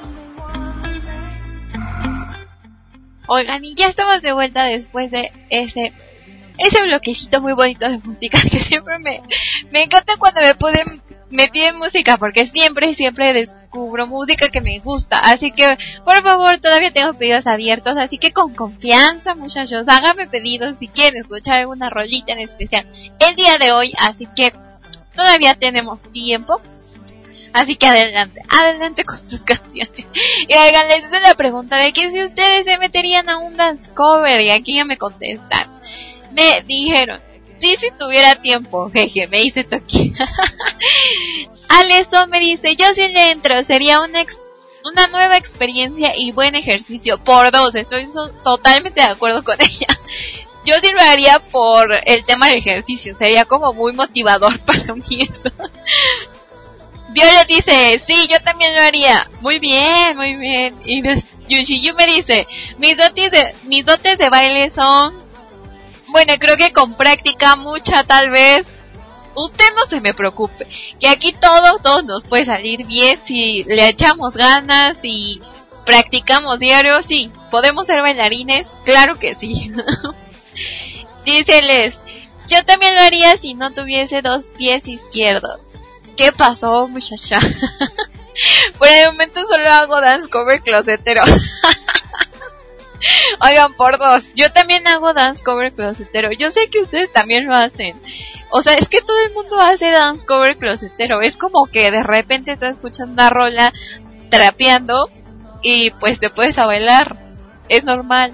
Oigan, y ya estamos de vuelta después de ese ese bloquecito muy bonito de música que siempre me me encanta cuando me pueden me piden música porque siempre siempre descubro música que me gusta, así que por favor todavía tengo pedidos abiertos, así que con confianza muchachos, háganme pedidos si quieren escuchar alguna rolita en especial el día de hoy, así que todavía tenemos tiempo. Así que adelante, adelante con sus canciones. Y oigan, les hice la pregunta de que si ustedes se meterían a un dance cover, y aquí ya me contestaron. Me dijeron, sí, si tuviera tiempo, jeje, me hice toque. Aleso me dice, yo sí le entro, sería una, ex una nueva experiencia y buen ejercicio. Por dos, estoy so totalmente de acuerdo con ella. Yo sí lo haría por el tema del ejercicio, sería como muy motivador para mí eso. Violet dice, sí, yo también lo haría. Muy bien, muy bien. Y Yushiyu me dice, mis dotes de, mis dotes de baile son... Bueno, creo que con práctica mucha tal vez. Usted no se me preocupe. Que aquí todo, todo nos puede salir bien si le echamos ganas y practicamos diario. Sí, ¿podemos ser bailarines? Claro que sí. Díceles, yo también lo haría si no tuviese dos pies izquierdos. ¿Qué pasó, muchacha? Por el momento solo hago dance cover closetero. Oigan, por dos, yo también hago dance cover closetero. Yo sé que ustedes también lo hacen. O sea, es que todo el mundo hace dance cover closetero. Es como que de repente estás escuchando una rola, trapeando, y pues te puedes a bailar. Es normal.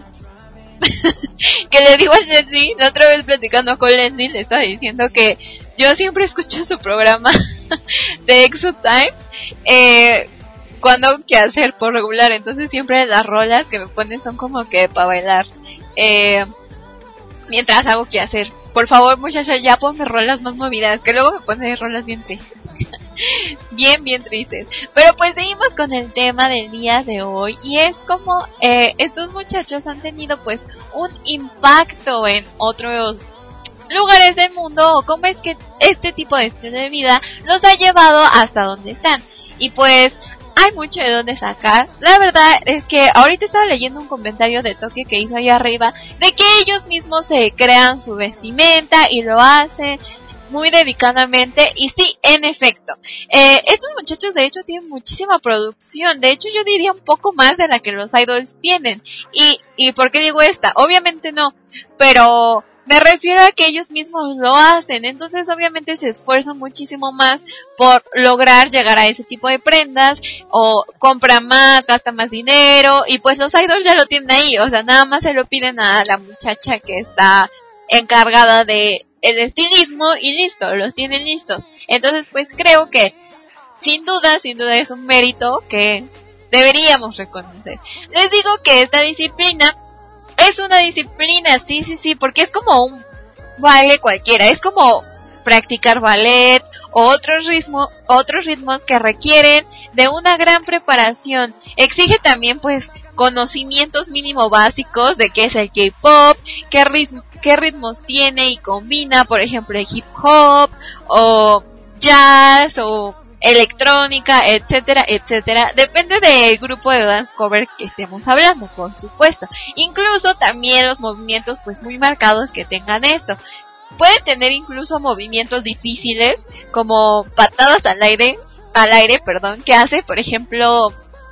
Que le digo a Leslie, la otra vez platicando con Leslie, le estaba diciendo que yo siempre escucho su programa de Exo Time, eh, cuando hago que hacer por regular, entonces siempre las rolas que me ponen son como que para bailar, eh, mientras hago que hacer. Por favor, muchacha, ya ponme rolas más movidas, que luego me ponen rolas bien tristes. Bien, bien tristes. Pero pues seguimos con el tema del día de hoy, y es como eh, estos muchachos han tenido pues un impacto en otros lugares del mundo, o cómo es que este tipo de estilo de vida los ha llevado hasta donde están. Y pues hay mucho de dónde sacar. La verdad es que ahorita estaba leyendo un comentario de Toque que hizo ahí arriba, de que ellos mismos se crean su vestimenta y lo hacen muy dedicadamente, y sí, en efecto, eh, estos muchachos de hecho tienen muchísima producción. De hecho yo diría un poco más de la que los idols tienen. Y, y ¿por qué digo esta? Obviamente no, pero me refiero a que ellos mismos lo hacen, entonces obviamente se esfuerzan muchísimo más por lograr llegar a ese tipo de prendas, o compran más, gastan más dinero, y pues los idols ya lo tienen ahí, o sea, nada más se lo piden a la muchacha que está encargada de el estilismo y listo, los tienen listos. Entonces pues creo que sin duda, sin duda es un mérito que deberíamos reconocer. Les digo que esta disciplina es una disciplina, sí, sí, sí, porque es como un baile cualquiera, es como practicar ballet o otros ritmos, otros ritmos que requieren de una gran preparación. Exige también pues conocimientos mínimo básicos de qué es el K-pop, qué ritmo, qué ritmos tiene y combina, por ejemplo, el hip hop o jazz o electrónica, etcétera, etcétera. Depende del grupo de dance cover que estemos hablando, por supuesto. Incluso también los movimientos pues muy marcados que tengan esto. Puede tener incluso movimientos difíciles como patadas al aire, al aire, perdón, que hace, por ejemplo,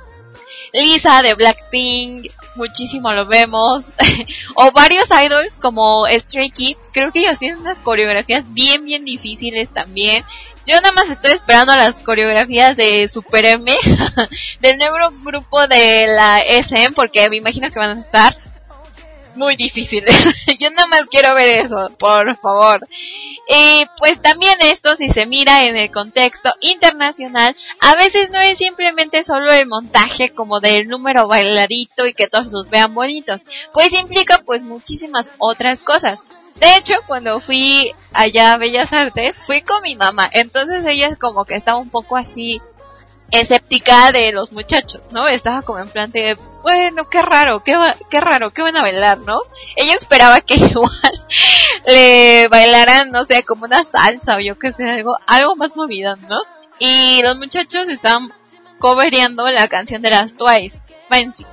Lisa de Blackpink, muchísimo lo vemos, o varios idols como Stray Kids. Creo que ellos tienen unas coreografías bien, bien difíciles también. Yo nada más estoy esperando las coreografías de Super M, del nuevo grupo de la S M, porque me imagino que van a estar muy difíciles. Yo nada más quiero ver eso, por favor. Y pues también esto, si se mira en el contexto internacional, a veces no es simplemente solo el montaje como del número bailadito y que todos los vean bonitos, pues implica pues muchísimas otras cosas. De hecho, cuando fui allá a Bellas Artes, fui con mi mamá, entonces ella es como que estaba un poco así escéptica de los muchachos, ¿no? Estaba como en plan de, bueno, qué raro, qué, va, qué raro, qué van a bailar, ¿no? Ella esperaba que igual le bailaran, no sé, como una salsa o yo qué sé, algo, algo más movido, ¿no? Y los muchachos estaban covereando la canción de las Twice, Fancy.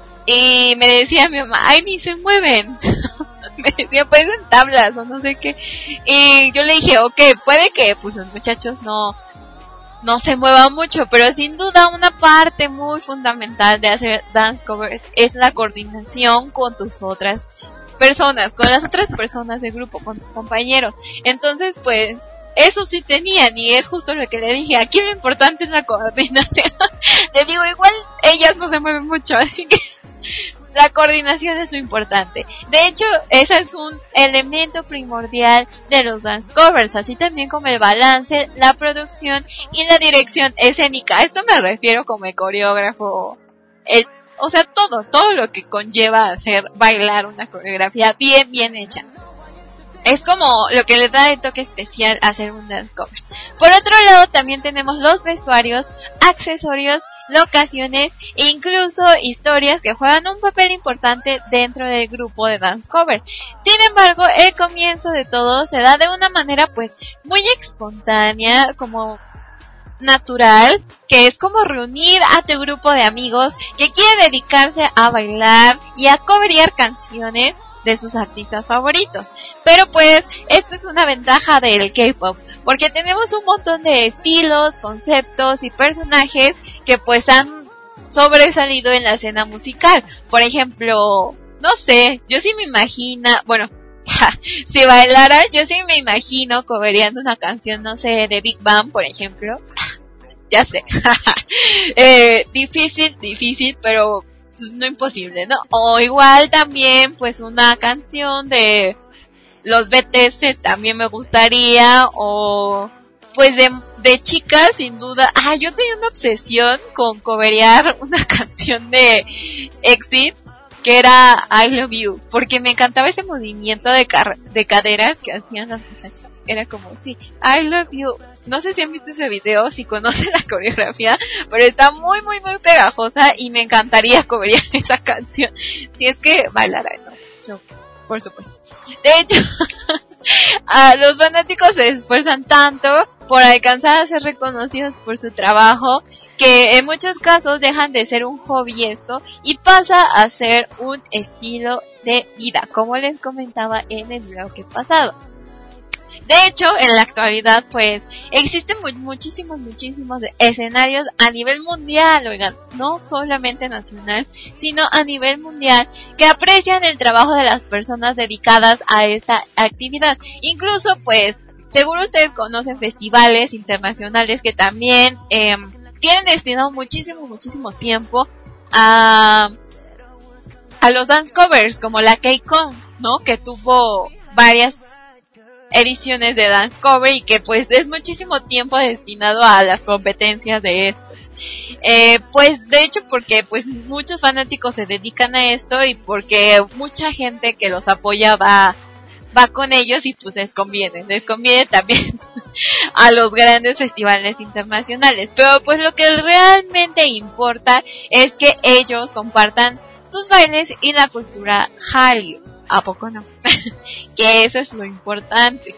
Y me decía mi mamá, ay, ni se mueven. Me decía, pues en tablas o no sé qué. Y yo le dije, ok, puede que pues los muchachos no no se mueva mucho, pero sin duda una parte muy fundamental de hacer dance covers es la coordinación con tus otras personas, con las otras personas del grupo, con tus compañeros. Entonces pues eso sí tenían, y es justo lo que le dije, aquí lo importante es la coordinación. Le digo, igual ellas no se mueven mucho, así que la coordinación es lo importante. De hecho, ese es un elemento primordial de los dance covers, así también como el balance, la producción y la dirección escénica. A esto me refiero como el coreógrafo, el, o sea, todo, todo lo que conlleva hacer bailar una coreografía bien, bien hecha. Es como lo que le da el toque especial a hacer un dance cover. Por otro lado, también tenemos los vestuarios, accesorios, locaciones e incluso historias que juegan un papel importante dentro del grupo de dance cover. Sin embargo, el comienzo de todo se da de una manera pues muy espontánea, como natural, que es como reunir a tu grupo de amigos que quiere dedicarse a bailar y a coverear canciones de sus artistas favoritos. Pero pues esto es una ventaja del K-pop, porque tenemos un montón de estilos, conceptos y personajes que pues han sobresalido en la escena musical. Por ejemplo, no sé, yo sí me imagino, bueno, si bailara, yo sí me imagino covereando una canción, no sé, de Big Bang, por ejemplo. Ya sé. eh, difícil, difícil, pero pues no imposible, ¿no? O igual también, pues una canción de los B T S también me gustaría, o pues de, de chicas, sin duda. Ah, yo tenía una obsesión con coverear una canción de EXIT, que era I Love You, porque me encantaba ese movimiento de, car- de caderas que hacían las muchachas. Era como, sí, I Love You. No sé si han visto ese video, si conocen la coreografía, pero está muy, muy, muy pegajosa y me encantaría coverear esa canción. Si es que bailara, ¿no? Yo, por supuesto. De hecho, a los fanáticos se esfuerzan tanto por alcanzar a ser reconocidos por su trabajo, que en muchos casos dejan de ser un hobby esto y pasa a ser un estilo de vida, como les comentaba en el bloque pasado. De hecho, en la actualidad, pues, existen mu- muchísimos, muchísimos escenarios a nivel mundial, oigan, no solamente nacional, sino a nivel mundial, que aprecian el trabajo de las personas dedicadas a esta actividad. Incluso, pues, seguro ustedes conocen festivales internacionales que también eh, tienen destinado muchísimo, muchísimo tiempo a, a los dance covers, como la K-Con, ¿no? Que tuvo varias ediciones de dance cover y que pues es muchísimo tiempo destinado a las competencias de estos. Eh, pues de hecho porque pues muchos fanáticos se dedican a esto y porque mucha gente que los apoya va va con ellos y pues les conviene, les conviene también a los grandes festivales internacionales. Pero pues lo que realmente importa es que ellos compartan sus bailes y la cultura Hallyu. ¿A poco no? Que eso es lo importante.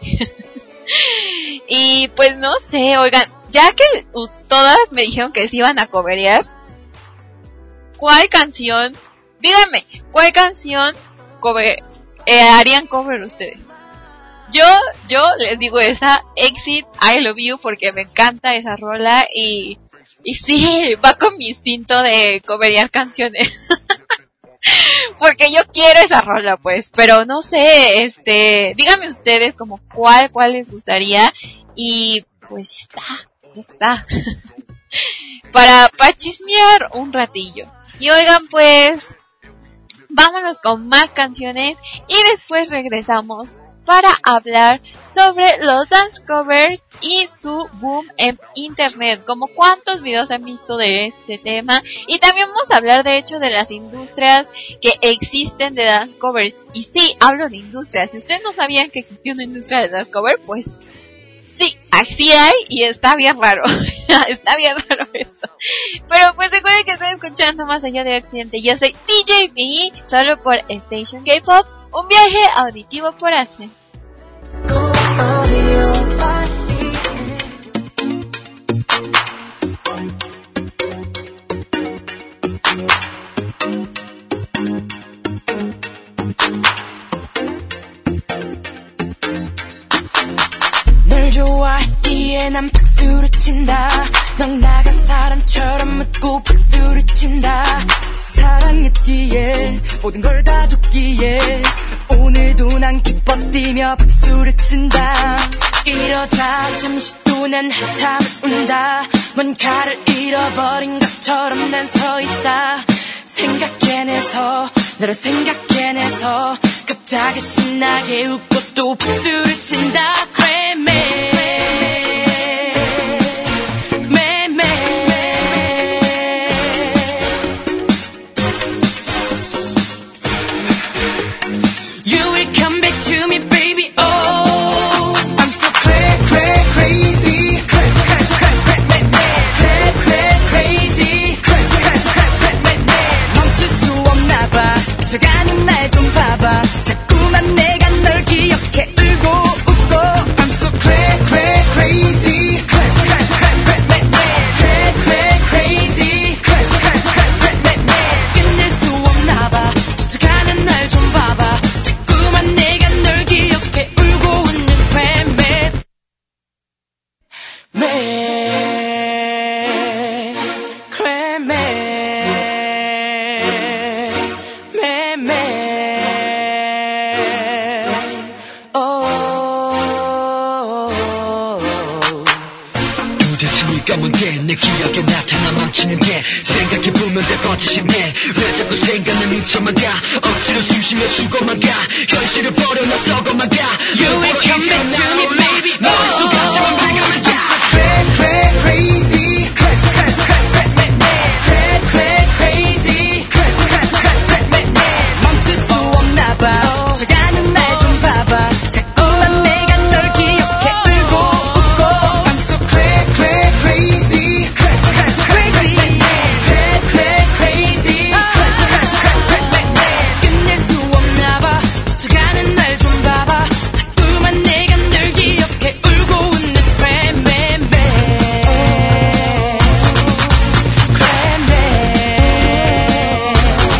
Y pues no sé, oigan, ya que uh, todas me dijeron que se iban a coverear, ¿cuál canción? Díganme, ¿cuál canción cover, eh, harían cover ustedes? Yo, yo les digo esa, Exit, I Love You, porque me encanta esa rola y, y sí, va con mi instinto de coverear canciones. Porque yo quiero esa rola, pues, pero no sé, este, díganme ustedes como cuál, cuál les gustaría y pues ya está, ya está. para, para chismear un ratillo. Y oigan, pues, vámonos con más canciones y después regresamos para hablar sobre los dance covers y su boom en internet, como cuántos videos han visto de este tema, y también vamos a hablar de hecho de las industrias que existen de dance covers. Y sí, hablo de industrias, si ustedes no sabían que existía una industria de dance cover, pues sí, así hay y está bien raro, está bien raro eso. Pero pues recuerden que están escuchando Más Allá de Occidente, yo soy D J B, solo por Station K-Pop, un viaje auditivo por Asia. 널 좋아했기에 난 박수를 친다 넌 나간 사람처럼 묻고 박수를 친다 사랑했기에 모든 걸 다 줬기에 오늘도 난 기뻐 뛰며 박수를 친다 이러다 잠시 또 난 한참을 운다 뭔가를 잃어버린 것처럼 난 서 있다 생각해내서 너를 생각해내서 갑자기 신나게 웃고 또 박수를 친다 그래 매 저가는 날 좀 봐봐 자꾸만 내가 널 기억해 울고 웃고 I'm so crazy 아침이 검은데 내 기억에 나타나 맘치는데 생각해보면 다 거짓이네 왜 자꾸 생각에 미쳐만 가 억지로 숨쉬며 죽어만 가 현실을 버려놔 썩어만 가 You ain't come back to me baby 머릿속까지만 밝으면 가 Cray cray crazy Cray cray cray cray Cray cray crazy Cray cray cray cray 멈출 수 없나봐 저가는 날 좀 봐봐 자꾸만 내가 널 기억해 울고 웃고 I'm so cray cray crazy Cray cray crazy Cray cray crazy Cray cray cray 끝낼 수 없나봐 지쳐가는 날 좀 봐봐 자꾸만 내가 널 기억해 울고 웃는 cray man man cray man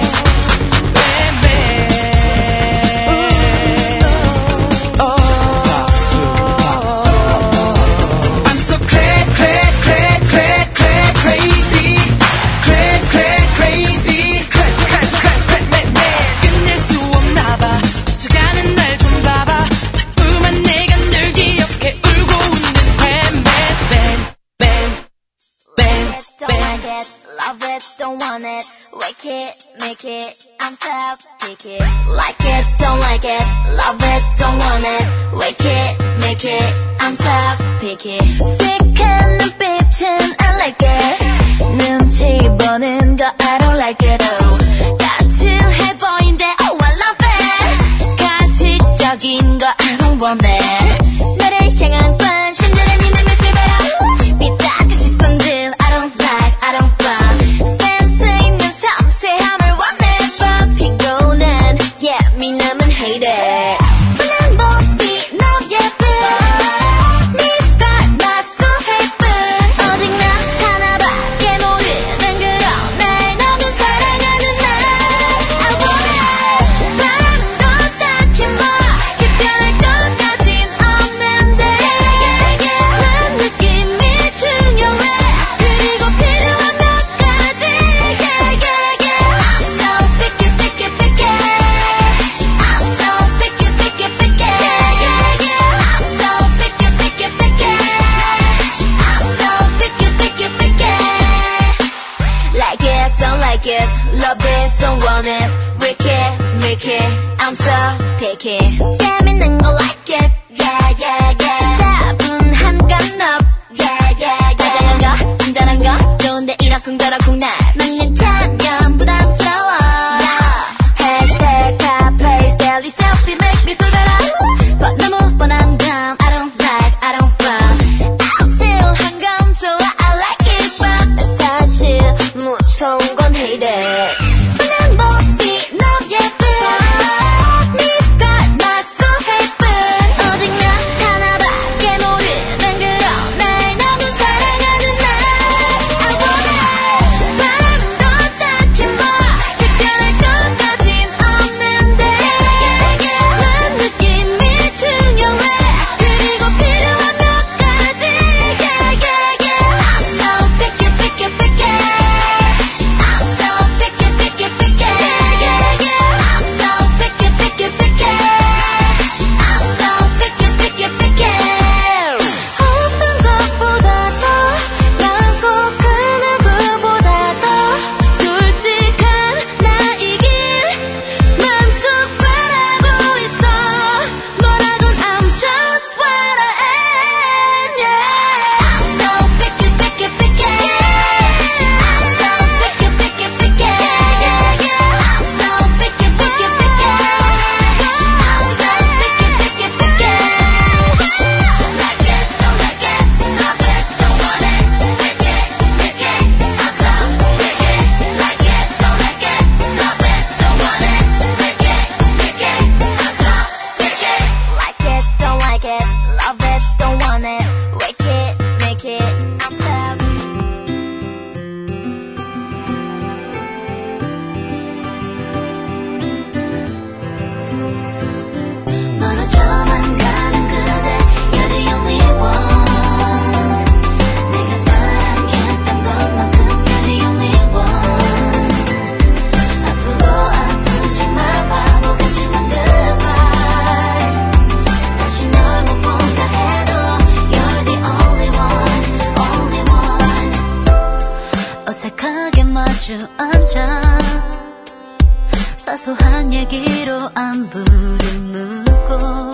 I'm so cray cray cray cray cray crazy cray cray crazy cray cray cray cray 끝낼 수 없나봐 지쳐가는 날 좀 봐봐 자꾸만 내가 널 기억해 울고 웃는 cray man man man Don't like it, love it, don't want it. Wake it, make it, I'm self picky. Like it, don't like it, love it, don't want it. Wake it, make it, I'm self picky. sick한 눈빛은 I like it. 눈치 보는 거 I don't like it. Oh, 따뜻해 보인대, oh I love it. 가식적인 거 I don't want it. 나를 향한 관심들은 이 맘을 filter. 삐딱한 시선들 I don't like, I don't want. 센스 있는 섬세함을 원해. but 피곤한 yeah 미남은 hate it. 뻔한 모습이 너무 예쁜 네 스타일 나 so 예쁜 오직 나타나밖에 모르는 그런 날 너무 사랑하는 날 I want it. 바람도 딱히 뭐 특별할 것까진 없는데 난 느낌이 중요해. 그리고 필요한 몇 가지 yeah, yeah, yeah. I'm so picky picky picky I'm so picky picky picky yeah, yeah, yeah. I'm so picky picky picky I'm so picky picky picky Like it, don't like it, love it, don't want it. Wick it, make it, I'm so picky. 재밌는 거 like it, yeah, yeah, yeah. 따분한 건 up, yeah, yeah, yeah. 다정한 거, 친절한 거, 좋은데 이러쿵저러쿵 날 맞는 참견 부담스러워. Hashtag top place, daily selfie make me feel better. But 너무 뻔한 건 I don't like, I don't want. 아찔한 건 좋아, I like it, but 사실 무서운 건 hate it. 뻔한 모습이 너무 예쁜 네 스타일 나 so 예쁜 오직 나타나밖에 모르는 그런 날 너무 사랑하는 날 I want it. 바람도 주앉아 사소한 얘기로 안부를 묻고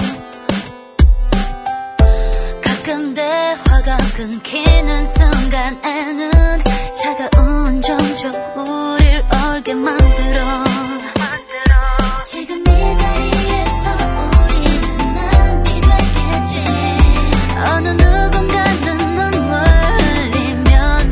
가끔 대화가 끊기는 순간에는 차가운 정적 우릴 얼게 만들어 지금 이 자리에서 우리는 남이 되겠지 어느 누군가는 눈물 흘리며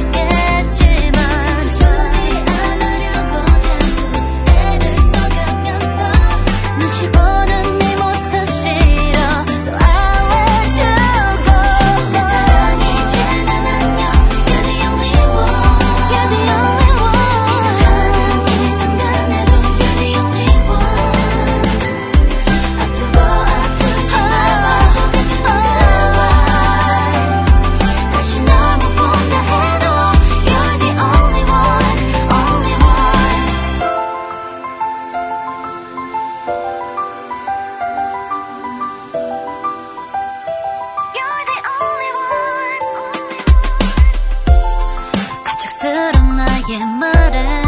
남겠지만 주지 않으려고 자꾸 애를 써가면서 눈치 보는 네 모습 싫어 So I'll let you go 내 사랑이 이제는 안녕 You're the only one You're the only one 이별하는 이 순간에도 You're the only one 아프고 아프지 말고 같지만 그만 다시 널 못 본다 해도 You're the only one Only one You're the only one 가책스러운 나의 말에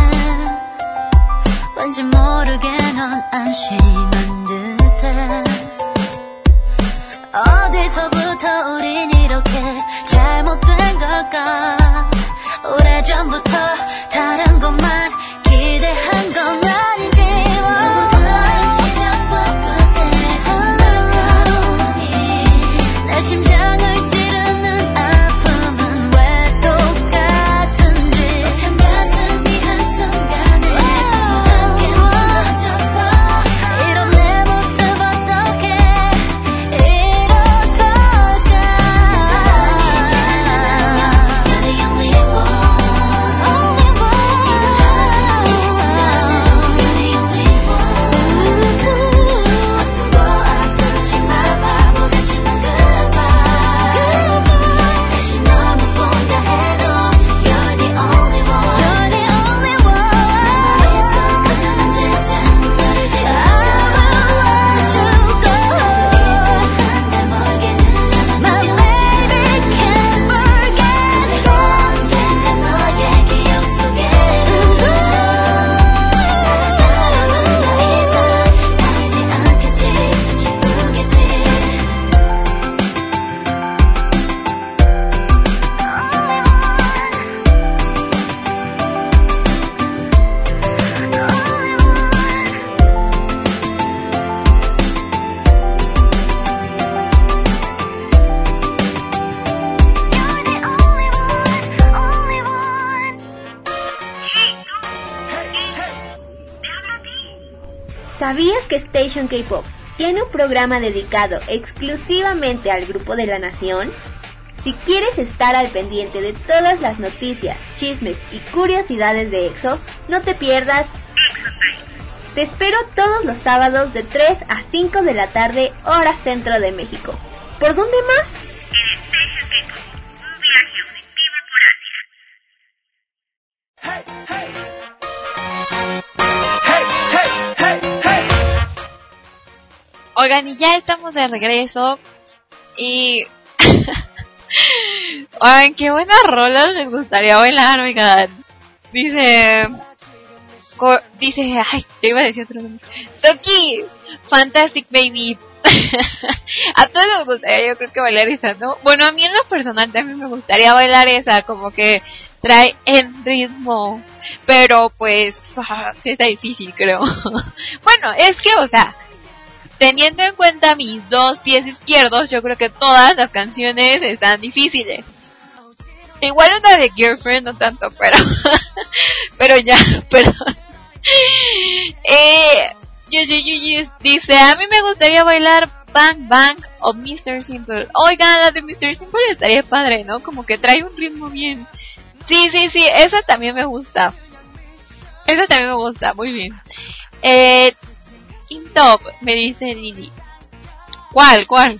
왠지 모르게 넌 안심한 듯해 어디서부터 우린 이렇게 잘못된 걸까 오래전부터 다른 것만 기대한 건 아닌지 누구보다 시작과 끝에 날카로움이 내 심장을 찌르는 아픔은 왜 똑같은지 참 가슴이 한순간에 함께 무너져서 이런 내 모습 어떻게 일어설까 내 사랑이 이제는 안녕 You're the only one Only one 이별하는 이 순간에도 You're the only one 아프고 아프지만 바보 같지만 그만 다시 널 못 본다 해도 You're the only one You're the only one 내 머릿속 그는 언제쯤 흐르지 않아 I will let you go 하루 이틀 한 달 멀게 느는 My baby can't forget 그리고 언젠가 너의 기억 속에 다른 사람은 더 이상 살지 않겠지 싶겠지 ¿Sabías que Station K-Pop tiene un programa dedicado exclusivamente al grupo de la nación? Si quieres estar al pendiente de todas las noticias, chismes y curiosidades de EXO, no te pierdas Te espero todos los sábados de tres a cinco de la tarde, hora centro de México. ¿Por dónde más? En Station K-Pop, un viaje auditivo por Asia. Oigan, y ya estamos de regreso. Y... Oigan, qué buenas rolas les gustaría bailar, oigan. Dice... Co- dice... Ay, te iba a decir otro nombre. Toki, Fantastic Baby. A todos les gustaría, yo creo que bailar esa, ¿no? Bueno, a mí en lo personal también me gustaría bailar esa, como que trae en ritmo. Pero pues... ah, sí está difícil, creo. Bueno, es que, o sea... Teniendo en cuenta mis dos pies izquierdos, yo creo que todas las canciones están difíciles. Igual una de Girlfriend, no tanto, pero... pero ya, perdón. Eh, Yuji Yuji dice, a mí me gustaría bailar Bang Bang o mister Simple. Oigan, la de mister Simple estaría padre, ¿no? Como que trae un ritmo bien. Sí, sí, sí, esa también me gusta. Esa también me gusta, muy bien. Eh... In Top, me dice Lili. ¿Cuál? ¿Cuál?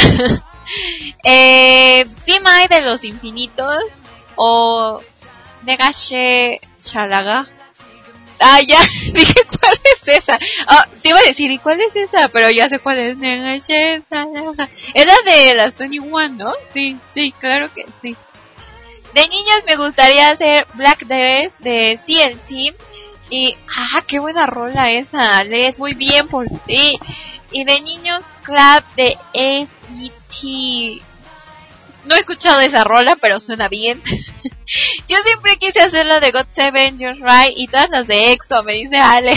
eh, Be My de los Infinitos o Negashe Shalaga. Ah, ya, dije cuál es esa. Ah, te iba a decir, ¿y cuál es esa? Pero ya sé cuál es. Negashe Shalaga. Era de las veintiuno, ¿no? Sí, sí, claro que sí. De niños me gustaría hacer Black Dress de C L C. Y, ah, qué buena rola esa, lees muy bien por ti. Y de niños, Clap de S E T. No he escuchado esa rola, pero suena bien. Yo siempre quise hacer la de God Seven, Just Right y todas las de EXO, me dice Ale.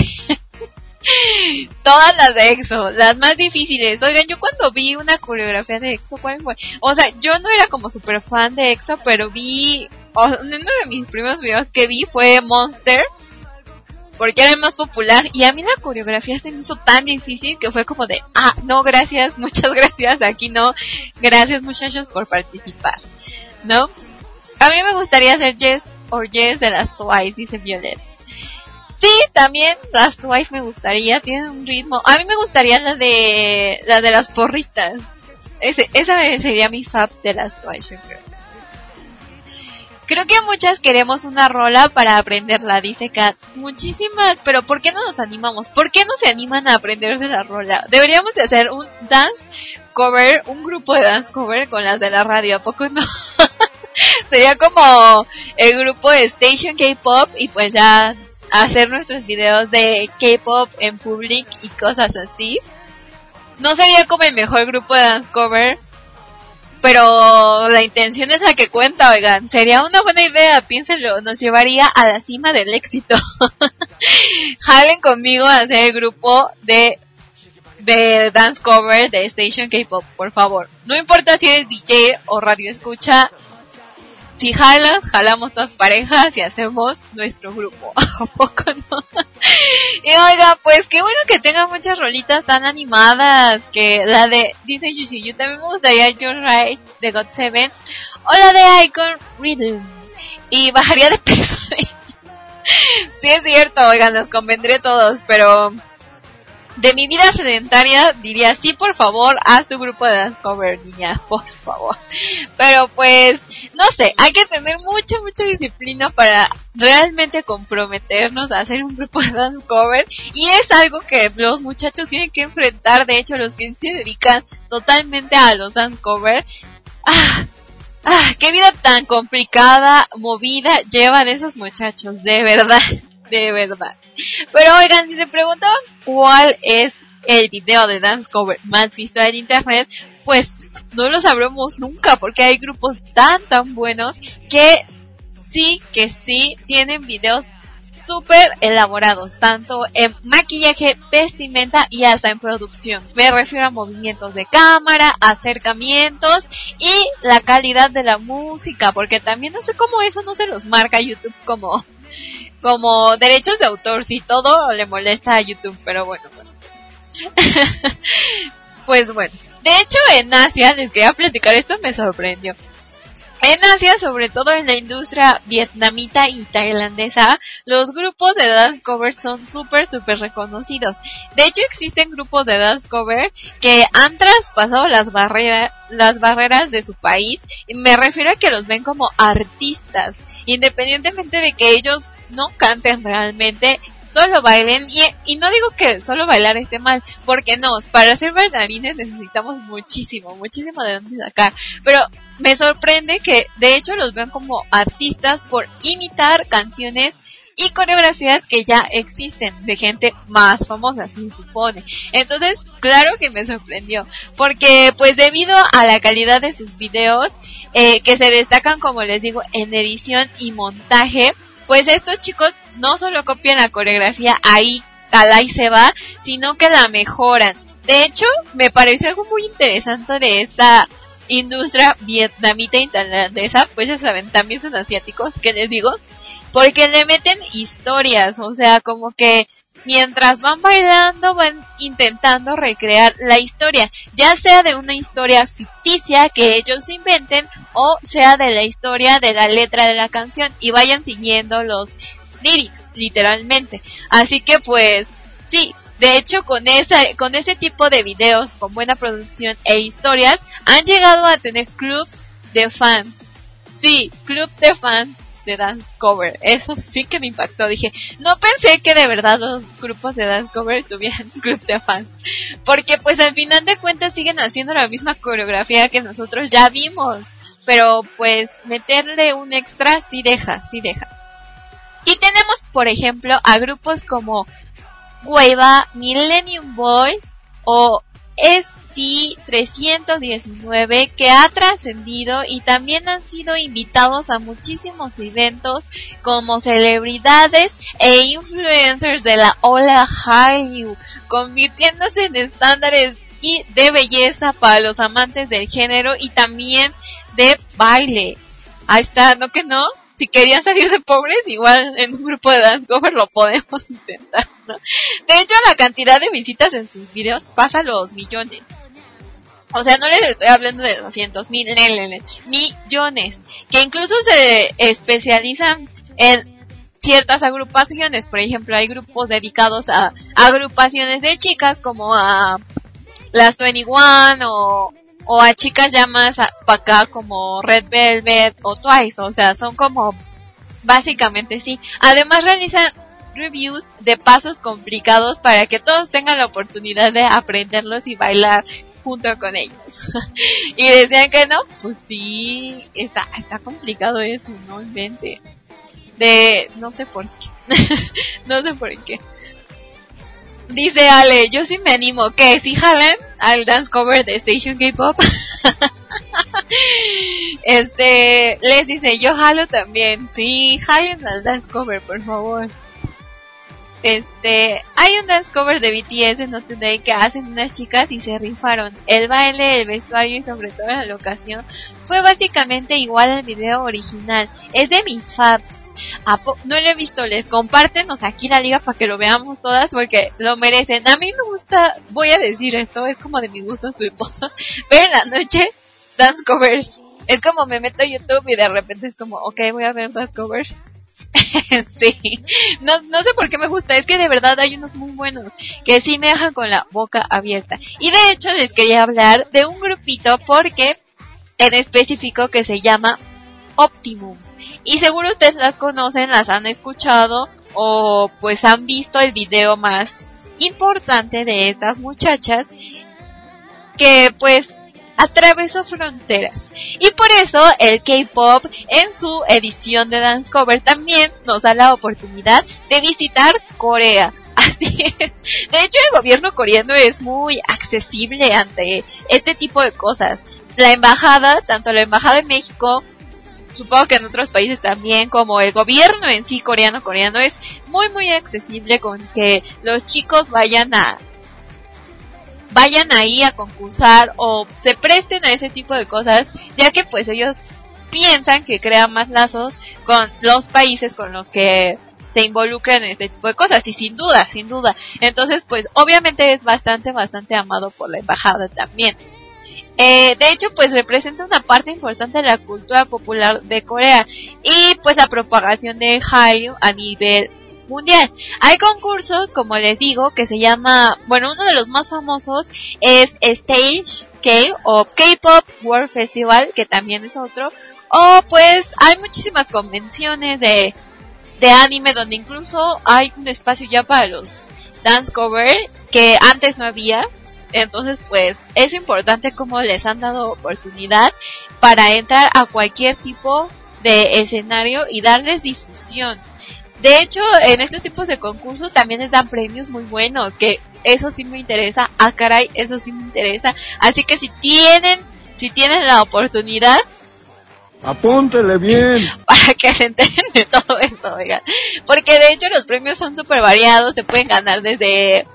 Todas las de EXO, las más difíciles. Oigan, yo cuando vi una coreografía de EXO, ¿cuál fue? O sea, yo no era como super fan de EXO, pero vi... O, uno de mis primeros videos que vi fue Monster, porque era el más popular, y a mí la coreografía se me hizo tan difícil que fue como de, ah, no, gracias, muchas gracias, aquí no, gracias muchachos por participar, ¿no? A mí me gustaría hacer Yes or Yes de las Twice, dice Violet. Sí, también las Twice me gustaría, tienen un ritmo. A mí me gustaría la de, la de las porritas. Ese, esa sería mi fab de las Twice, yo creo. Creo que muchas queremos una rola para aprenderla, dice Kat. Muchísimas, pero ¿por qué no nos animamos? ¿Por qué no se animan a aprenderse la rola? Deberíamos de hacer un dance cover, un grupo de dance cover con las de la radio, ¿a poco no? Sería como el grupo de Station K-Pop y pues ya hacer nuestros videos de K-Pop en public y cosas así. No sería como el mejor grupo de dance cover, pero la intención es la que cuenta, oigan. Sería una buena idea, piénsenlo. Nos llevaría a la cima del éxito. Jalen conmigo a hacer el grupo de de dance cover de Station K-Pop, por favor. No importa si eres D J o radio escucha. Si jalas, jalamos todas parejas y hacemos nuestro grupo. ¿A poco no? Y oiga, pues qué bueno que tengan muchas rolitas tan animadas. Que la de, dice Yushi, yo también me gustaría Your Right de God Seven. O la de Icon Rhythm. Y bajaría de peso. Sí es cierto, oigan, los convendré todos, pero... De mi vida sedentaria diría, sí, por favor, haz tu grupo de dance cover, niña, por favor. Pero pues, no sé, hay que tener mucha, mucha disciplina para realmente comprometernos a hacer un grupo de dance cover. Y es algo que los muchachos tienen que enfrentar, de hecho, los que se dedican totalmente a los dance cover. Ah, ah, qué vida tan complicada, movida llevan esos muchachos, de verdad. De verdad. Pero oigan, si se preguntaban cuál es el video de dance cover más visto en internet, pues no lo sabremos nunca, porque hay grupos tan tan buenos que sí, que sí tienen videos súper elaborados, tanto en maquillaje, vestimenta y hasta en producción. Me refiero a movimientos de cámara, acercamientos y la calidad de la música, porque también no sé cómo eso no se los marca YouTube como... como derechos de autor, si todo le molesta a YouTube, pero bueno, bueno. Pues bueno, de hecho en Asia, les quería platicar, esto me sorprendió. En Asia, sobre todo en la industria vietnamita y tailandesa, los grupos de dance cover son súper, súper reconocidos. De hecho, existen grupos de dance cover que han traspasado las barreras, las barreras de su país, y me refiero a que los ven como artistas, independientemente de que ellos no canten realmente, solo bailen, y, y no digo que solo bailar esté mal, porque no, para ser bailarines necesitamos muchísimo, muchísimo de dónde sacar, pero me sorprende que de hecho los vean como artistas por imitar canciones y coreografías que ya existen de gente más famosa, se supone. Entonces, claro que me sorprendió, porque pues debido a la calidad de sus videos, eh, que se destacan, como les digo, en edición y montaje, pues estos chicos no solo copian la coreografía ahí, cala y se va, sino que la mejoran. De hecho, me pareció algo muy interesante de esta industria vietnamita y tailandesa, pues ya saben, también son asiáticos, ¿qué les digo? Porque le meten historias, o sea, como que mientras van bailando van intentando recrear la historia, ya sea de una historia ficticia que ellos inventen o sea de la historia de la letra de la canción y vayan siguiendo los lyrics, literalmente. Así que pues, sí, de hecho con esa, con ese tipo de videos con buena producción e historias han llegado a tener clubs de fans. Sí, club de fans de dance cover. Eso sí que me impactó. Dije, no pensé que de verdad los grupos de dance cover tuvieran club de fans, porque pues al final de cuentas siguen haciendo la misma coreografía que nosotros ya vimos. pero pues meterle un extra sí deja, sí deja. Y tenemos, por ejemplo, a grupos como Gueva, Millennium Boys o S T trescientos diecinueve, que ha trascendido y también han sido invitados a muchísimos eventos como celebridades e influencers de la ola Hallyu, convirtiéndose en estándares y de belleza para los amantes del género y también de baile. Ahí está, ¿no que no? Si querían salir de pobres, igual en un grupo de dance cover lo podemos intentar, ¿no? De hecho, la cantidad de visitas en sus videos pasa los millones. O sea, no les estoy hablando de doscientos mil, millones, que incluso se especializan en ciertas agrupaciones. Por ejemplo, hay grupos dedicados a agrupaciones de chicas como a las veintiuno o, o a chicas ya más para acá como Red Velvet o Twice. O sea, son como básicamente sí. Además realizan reviews de pasos complicados para que todos tengan la oportunidad de aprenderlos y bailar junto con ellos. Y decían que no, pues sí, está, está complicado eso, no invente. De, no sé por qué. No sé por qué. Dice Ale, yo sí me animo. ¿Qué? ¿Sí jalan al dance cover de Station K-Pop? Este, les dice, yo jalo también. Sí, jalen al dance cover, por favor. Este, hay un dance cover de B T S en Not Today que hacen unas chicas y se rifaron. El baile, el vestuario y sobre todo la locación fue básicamente igual al video original. Es de mis faps. No lo he visto, les compártenos aquí la liga para que lo veamos todas porque lo merecen. A mí me gusta, voy a decir esto, es como de mis gustos culposos, ver en la noche dance covers. Es como me meto a YouTube y de repente es como, ok, voy a ver dance covers. Sí, no, no sé por qué me gusta, es que de verdad hay unos muy buenos que sí me dejan con la boca abierta. Y de hecho les quería hablar de un grupito porque en específico que se llama Optimum. Y seguro ustedes las conocen, las han escuchado o pues han visto el video más importante de estas muchachas que pues atravesó fronteras. Y por eso el K-pop en su edición de dance cover también nos da la oportunidad de visitar Corea. Así es. De hecho, el gobierno coreano es muy accesible ante este tipo de cosas. La embajada, tanto la embajada de México, supongo que en otros países también, como el gobierno en sí coreano coreano es muy muy accesible con que los chicos vayan a vayan ahí a concursar o se presten a ese tipo de cosas, ya que pues ellos piensan que crean más lazos con los países con los que se involucran en este tipo de cosas, y sin duda, sin duda. Entonces pues obviamente es bastante, bastante amado por la embajada también. Eh, de hecho pues representa una parte importante de la cultura popular de Corea y pues la propagación de Hallyu a nivel mundial. Hay concursos, como les digo, que se llama, bueno, uno de los más famosos es Stage K o K-Pop World Festival, que también es otro, o pues hay muchísimas convenciones de de anime donde incluso hay un espacio ya para los dance cover que antes no había. Entonces pues es importante como les han dado oportunidad para entrar a cualquier tipo de escenario y darles difusión. De hecho, en estos tipos de concursos también les dan premios muy buenos, que eso sí me interesa. Ah, caray, eso sí me interesa. Así que si tienen, si tienen la oportunidad, apúntele bien para que se enteren de todo eso, oigan. Porque de hecho los premios son súper variados, se pueden ganar desde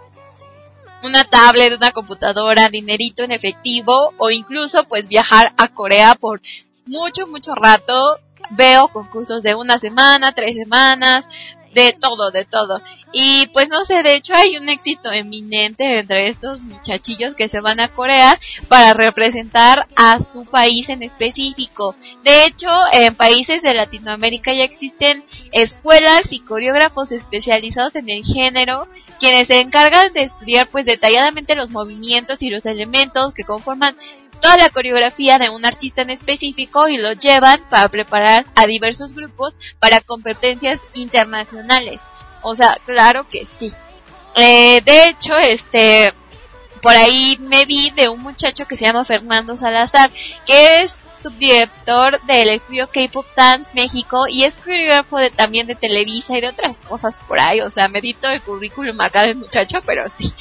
una tablet, una computadora, dinerito en efectivo, o incluso pues viajar a Corea por mucho, mucho rato. Veo concursos de una semana, tres semanas, de todo, de todo. Y pues no sé, de hecho hay un éxito eminente entre estos muchachillos que se van a Corea para representar a su país en específico. De hecho, en países de Latinoamérica ya existen escuelas y coreógrafos especializados en el género, quienes se encargan de estudiar pues detalladamente los movimientos y los elementos que conforman toda la coreografía de un artista en específico y lo llevan para preparar a diversos grupos para competencias internacionales. O sea, claro que sí. Eh, de hecho, este, por ahí me vi de un muchacho que se llama Fernando Salazar, que es subdirector del estudio K-Pop Dance México y es coreógrafo de, también de Televisa y de otras cosas por ahí. O sea, medito el currículum acá del muchacho, pero sí.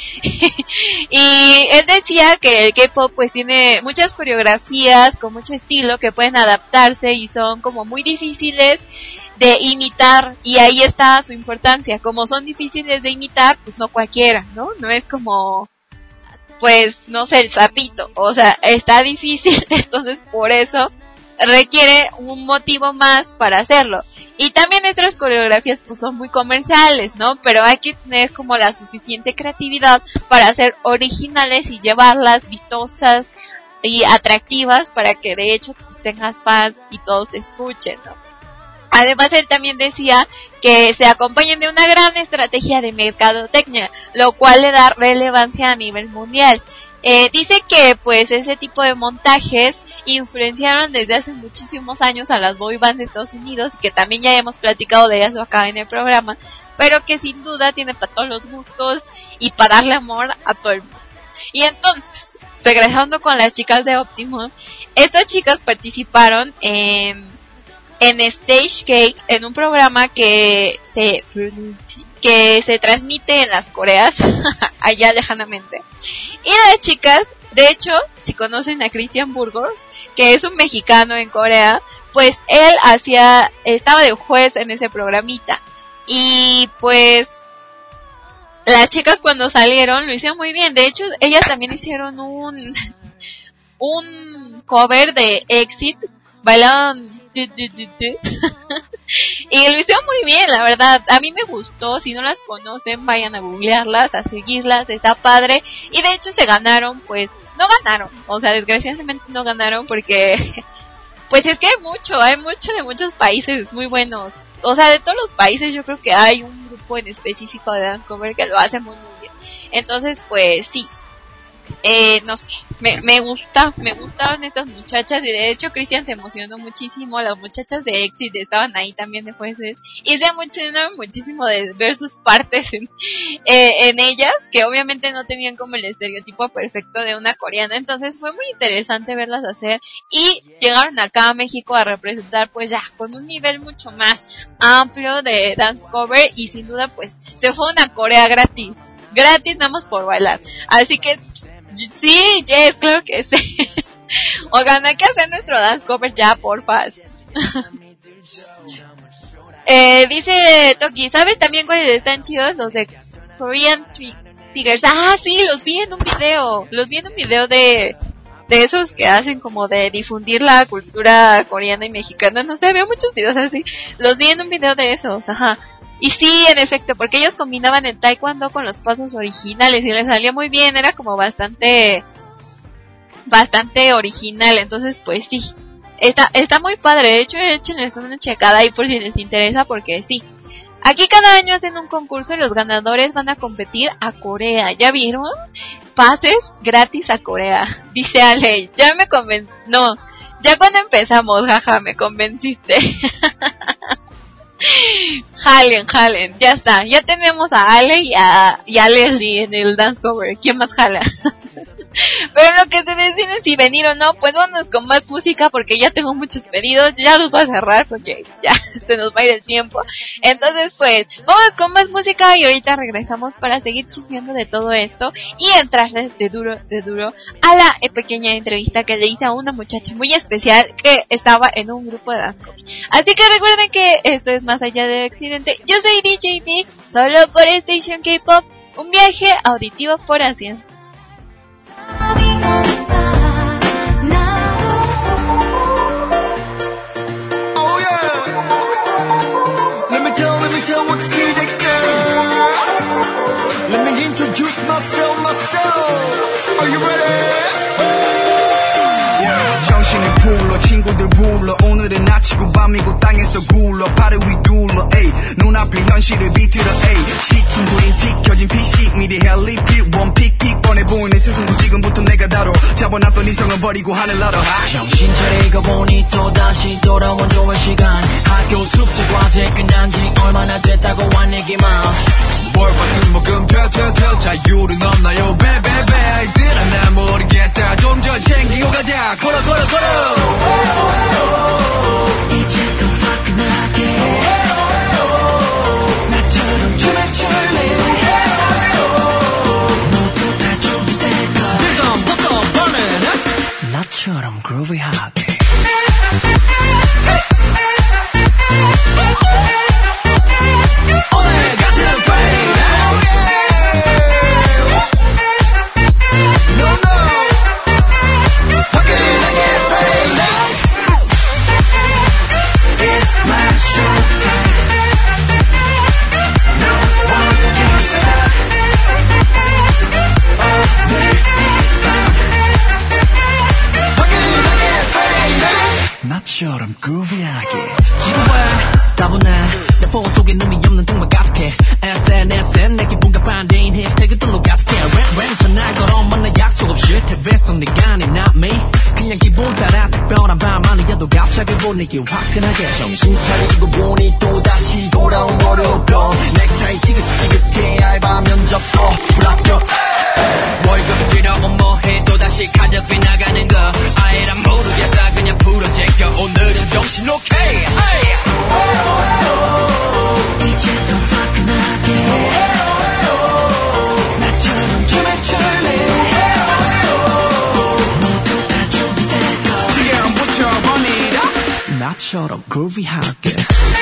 Y él decía que el K-Pop pues tiene muchas coreografías con mucho estilo que pueden adaptarse y son como muy difíciles de imitar, y ahí está su importancia. Como son difíciles de imitar, pues no cualquiera, ¿no? No es como, pues, no sé, el sapito. O sea, está difícil, entonces por eso requiere un motivo más para hacerlo. Y también nuestras coreografías pues son muy comerciales, ¿no? Pero hay que tener como la suficiente creatividad para ser originales y llevarlas vistosas y atractivas para que de hecho pues tengas fans y todos te escuchen, ¿no? Además, él también decía que se acompañan de una gran estrategia de mercadotecnia, lo cual le da relevancia a nivel mundial. Eh, dice que pues ese tipo de montajes influenciaron desde hace muchísimos años a las boy bands de Estados Unidos, que también ya hemos platicado de ellas acá en el programa, pero que sin duda tiene para todos los gustos y para darle amor a todo el mundo. Y entonces, regresando con las chicas de Optimum, estas chicas participaron en en Stage Cake, en un programa que se que se transmite en las Coreas, allá lejanamente. Y las chicas, de hecho, si conocen a Christian Burgos, que es un mexicano en Corea, pues él hacía, estaba de juez en ese programita. Y pues las chicas cuando salieron lo hicieron muy bien. De hecho, ellas también hicieron un un cover de Exit, bailaban y lo hicieron muy bien, la verdad. A mí me gustó. Si no las conocen, vayan a googlearlas, a seguirlas, está padre. Y de hecho se ganaron, pues, no ganaron, o sea, desgraciadamente no ganaron porque pues es que hay mucho, hay mucho de muchos países muy buenos. O sea, de todos los países yo creo que hay un grupo en específico de dance cover que lo hace muy muy bien. Entonces, pues sí, Eh, no sé, me, me gusta, me gustaban estas muchachas, y de hecho Cristian se emocionó muchísimo. Las muchachas de Exit estaban ahí también de jueces y se emocionaron muchísimo de ver sus partes en, eh, en ellas, que obviamente no tenían como el estereotipo perfecto de una coreana. Entonces fue muy interesante verlas hacer, y llegaron acá a México a representar pues ya con un nivel mucho más amplio de dance cover, y sin duda pues se fue una Corea gratis, gratis nada más por bailar. Así que sí, Jess, claro que sí. Oigan, hay que hacer nuestro dance cover ya, porfa. eh, dice Toki, ¿sabes también cuáles están chidos? Los de Korean Tigers. Ah, sí, los vi en un video. Los vi en un video de de esos que hacen como de difundir la cultura coreana y mexicana. No sé, veo muchos videos así. Los vi en un video de esos, ajá. Y sí, en efecto, porque ellos combinaban el taekwondo con los pasos originales y les salía muy bien, era como bastante, bastante original. Entonces, pues sí, está, está muy padre. De hecho, échenles una checada ahí por si les interesa, porque sí. Aquí cada año hacen un concurso y los ganadores van a competir a Corea. ¿Ya vieron? Pases gratis a Corea. Dice Ale, ya me conven... No, ya cuando empezamos, jaja, me convenciste. Jalen, jalen, ya está. Ya tenemos a Ale y a, y a Leslie en el dance cover. ¿Quién más jala? Pero lo que se decide si venir o no, pues vámonos con más música, porque ya tengo muchos pedidos. Ya los voy a cerrar porque ya se nos va a ir el tiempo. Entonces pues vamos con más música y ahorita regresamos para seguir chismeando de todo esto y entrarles de duro, de duro a la eh, pequeña entrevista que le hice a una muchacha muy especial que estaba en un grupo de dance cover. Así que recuerden que esto es Más Allá del Accidente. Yo soy D J Big, solo por Station K-Pop, un viaje auditivo por Asia. Oh yeah. Let me tell, let me tell what's needed, girl. Let me introduce myself, myself. Are you ready? 정신을 불러 친구들 불러 오늘은 아치고 밤이고 땅에서 굴러 발을 휘둘러 에이 눈앞에 현실을 비틀어 에이 시친 그림 틱 켜진 피씨 미리 헬리픽 원픽픽 뻔해 보이는 세상도 지금부터 내가 다뤄 잡아놨던 이성은 버리고 하늘 날아 정신 차리고 보니 또다시 돌아온 좋은 시간 학교 숙제 과제 끝난 지 얼마나 됐다고 한 얘기만 뭘 봤으면 뭐금 퇴퇴퇴 자유는 없나요 베베베 들어 난 모르겠다 좀 전에 하나만 챙기고 가자 걸어 걸어 걸어 이제 또 화끈하게 나처럼 춤을 출래 모두 다 준비될까 지금부터 보는 나처럼 그루비하게 오늘 같은 파이 나처럼 그루비하게 지루해 따분해 내 폰 속에 의미 없는 통만 가득해 에스엔에스엔 내 기분과 반대인 해시태그들로 가득해 랩랩 전화 걸어 만나 약속 없이 티비에서 네가 아닌 not me 그냥 기분 따라 특별한 밤만이어도 갑자기 분위기 화끈하게 정신 차리고 보니 또다시 돌아온 월요병 넥타이 지긋지긋해 알바 면접도 불합격 월급 지르고 뭐해 또다시 가격비 나가는 거 아예란 모르겠다 그냥 풀어 제껴 오늘은 정신 오케이 이제 또 화끈하게 나처럼 춤을 출래 모두 다 준비될까 지금부터 봅니다 나처럼 그루비하게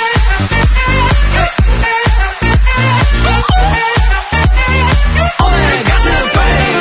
오늘 같은 파이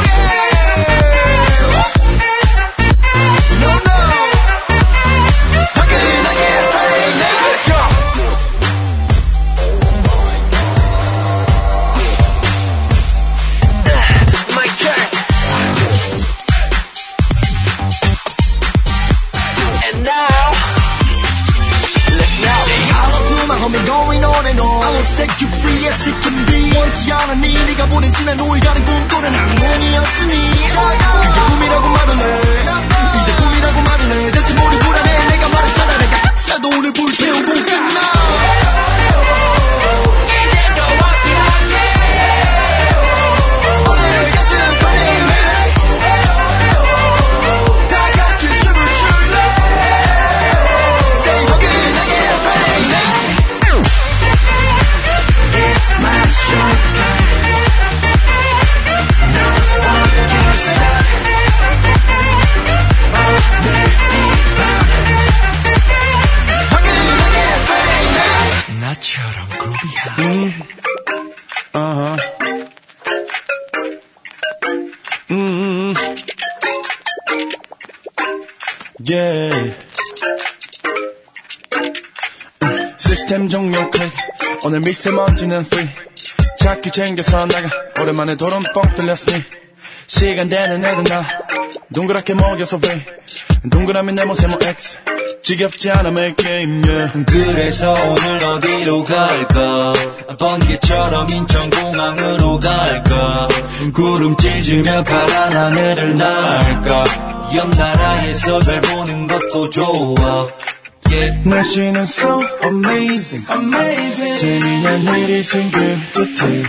set you free as it can be 원치 않았니 네가 보낸 지난 오일 가는 꿈꾸는 악몽이었으니 그게 꿈이라고 말을 해 이제 꿈이라고 말을 해 대체 머리 불안해 내가 말했잖아 내가 학사도 오늘 불태우고 끝나 이제 더 확실하게 오늘 같은 밤에 다 같이 춤을 출래 Stay 화끈하게 It's my showtime. No one can stop. Oh, baby, 화끈하게 나처럼 그루비하게. Uh-huh. Mm-hmm. Yeah. 시스템 종료 클릭 오늘 미세먼지는 free 자꾸 챙겨서 나가 오랜만에 도론 뻥 뚫렸으니 시간 되는 애들 나 동그랗게 먹여서 왜 동그라미 네모세모 X 지겹지 않아 make game yeah. 그래서 오늘 어디로 갈까 번개처럼 인천공항으로 갈까 구름 찢으며 파란 하늘을 날까 옆나라에서 별 보는 것도 좋아 yeah. 날씨는 so amazing, amazing. 재미난 일이 생길 듯해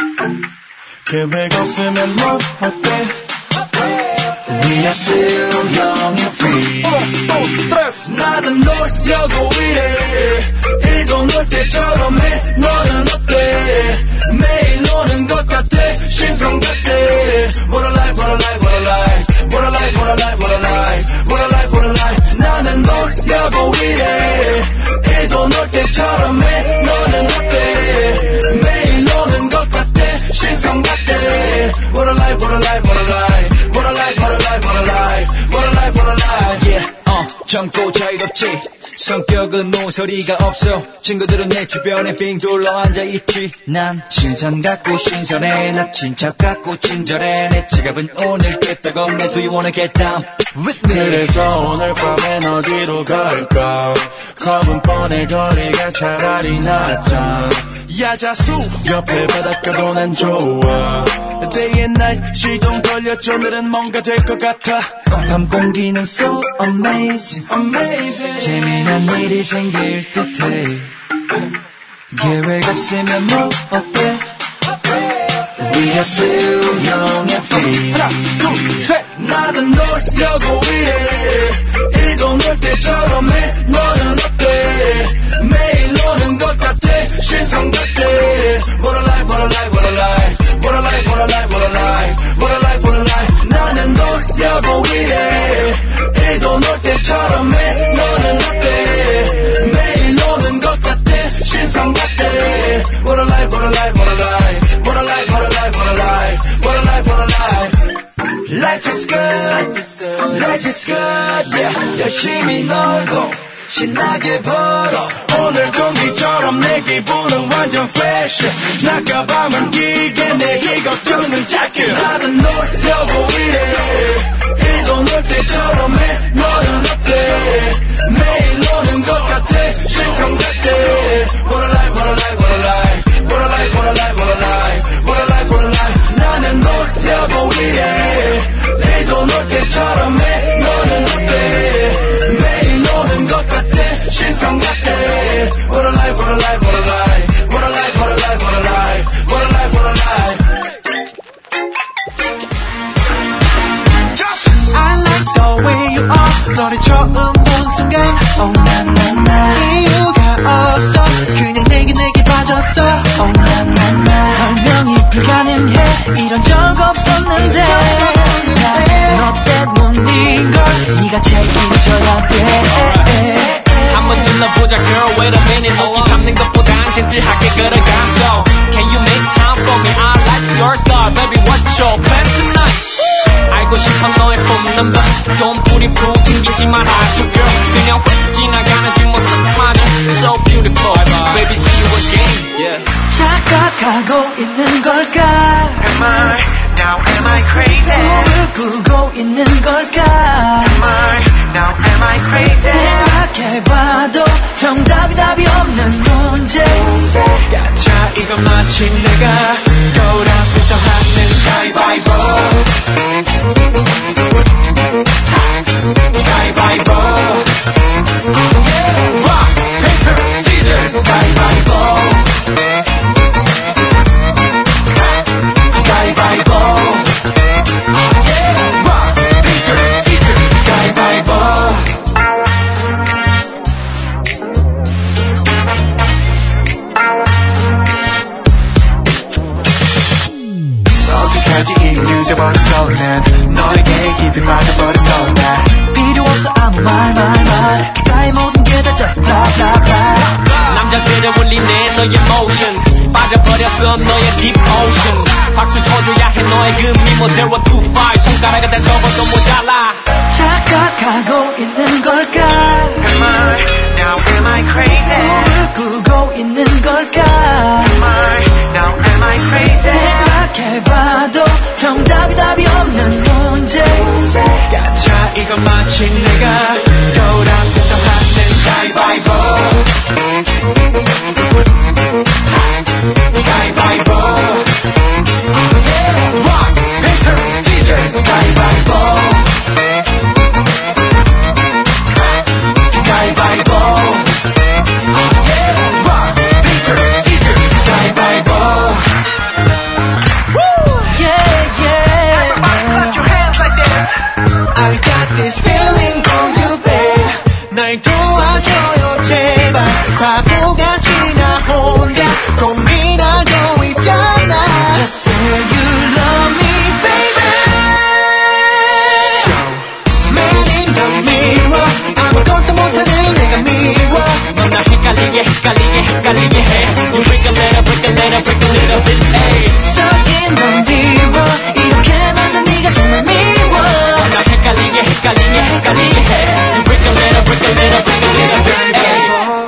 계획 없으면 뭐 어때 We are still young and free 나는 놀려고 이래 일도 놀 때처럼 해 너는 어때 매일 노는 것 같아 신성 같아 What a life what a life what a life What a life what a life what a life What a life what a life 나는 놀려고 이래 일도 놀 때처럼 해 너는 어때 매일 노는 것 같아 신성 같아 What a life what a life what a life What a life what a life what a life What a life what a life yeah 어, 젊고 자유롭지 성격은 모서리가 없어 친구들은 내 주변에 빙 둘러 앉아있지 난 신선 같고 신선해 나 친척 같고 친절해 내 지갑은 오늘 끄떡없네 Do you wanna get down with me 그래서 오늘 밤엔 어디로 갈까 겁은 뻔해 거리가 차라리 낫잖아 야자수 옆에 바닷가도 난 좋아 Day and night 시동 걸렸죠 오늘은 뭔가 될 것 같아 밤 공기는 so amazing, amazing. 재미난 일이 생길 듯해 계획 없으면 뭐 어때 We 우리의 수영의 free. 하나, 둘, 셋. 나는 놀려고 해. 일도 놀 때처럼 해. 너는 어때? 매일 노는 것 같아. 신성 같아. What a life, what a life, what a life. What a life, what a life, what a life. What a life, what a life. 나는 놀려고 해. 일도 놀 때처럼 해. 너는 어때? 매일 노는 것 같아. 신성 같아. What a life, what a life, what a life. What a life, what a life, what a life. What a life, what a life. Life is good, life is good, yeah. 열심히 놀고 신나게 벌어. 오늘 공기처럼 내 기분은 완전 fresh. 낮과 밤은 길게 내일 걱정은 짧게. 나는 놀려고 일해. 일도 놀 때처럼 해. 너는 어때? 매일 노는 것 같아. 신성 같아. What a life, what a life, what a life. What a life, what a life, what a life. What a life, what a life. 나는 놀려고 일해. 일도 놀 때처럼 해. 너는 어때? 매일 노는 것 같아. 신성 같아. What a life, what a life, what a life. What a life, what a life, what a life. What a life, what a life. I like the way you are. 너를 처음 본 순간 oh na na na. 이유가 없어. 그냥 내게 내게 빠졌어. oh na na na. 설명이 불가능해. 이런 적 없었는데 너 때문인걸. 네가 책임져야 돼. 한번 질러보자 girl wait a minute. 너기 잡는 것보단 젠틀하게 걸어가서 Can you make time for me? I like your style baby. What's your plan tonight? 알고 싶어 너의 phone number. 돈 뿌리 푹 튕기지 말아줘 girl. 그냥 휙 지나가는 뒷모습만은 so beautiful. Baby see you again yeah. 착각하고 있는 걸까? Am I now am I crazy? 꿈을 꾸고 있는 걸까? Am I now am I crazy? 생각해봐도 정답이 답이 없는 문제 같아. 이건 마치 내가 거울 앞에서 하는 가위바위보. 가위바위보. Rock, paper, scissors. 가위바위보. 가위바위보. Rock, paper, scissors. 가위바위보. 어떡하지 이미 늦어버렸어. 난 너에게 깊이 빠져버렸어. 나 필요 없어 아무 말 말 말. 나의 모든 게 다 just blah blah blah. 남자들을 울리네 너의 motion. 빠져버렸어 너의 deep ocean. 박수 쳐줘야 해 너의 그 미모 zero to five. 손가락을 다 접어도 모자라. 착각하고 있는 걸까? Am I now am I crazy? 꿈을 꾸고 있는 걸까? Am I now am I crazy? 생각해봐도 정답이 답이 없는 문제 같아. 이건 마치 내가 거울 앞에서 하는 가위바위보. 가위바위보. Rock, paper, scissors. 가위바위보. 가위바위보. Rock, paper, scissors. 가위바위보. Yeah, yeah. Everybody clap your hands like this. I got this feeling for you, babe. 날 도와줘요 제발. 바보같이 나 혼자 고민하고 있잖아. Just say you love me, baby. Man in the mirror. 아무것도 못하는 내가 미워. 넌 나 헷갈리게 헷갈리게 헷갈리게 해. You break a little break a little break a little bit ay. Stuck in the mirror. 이렇게 만든 네가 정말 미워. 넌 나 헷갈리게 헷갈리게 헷갈리게 해. You break a little break a little break a little bit ay.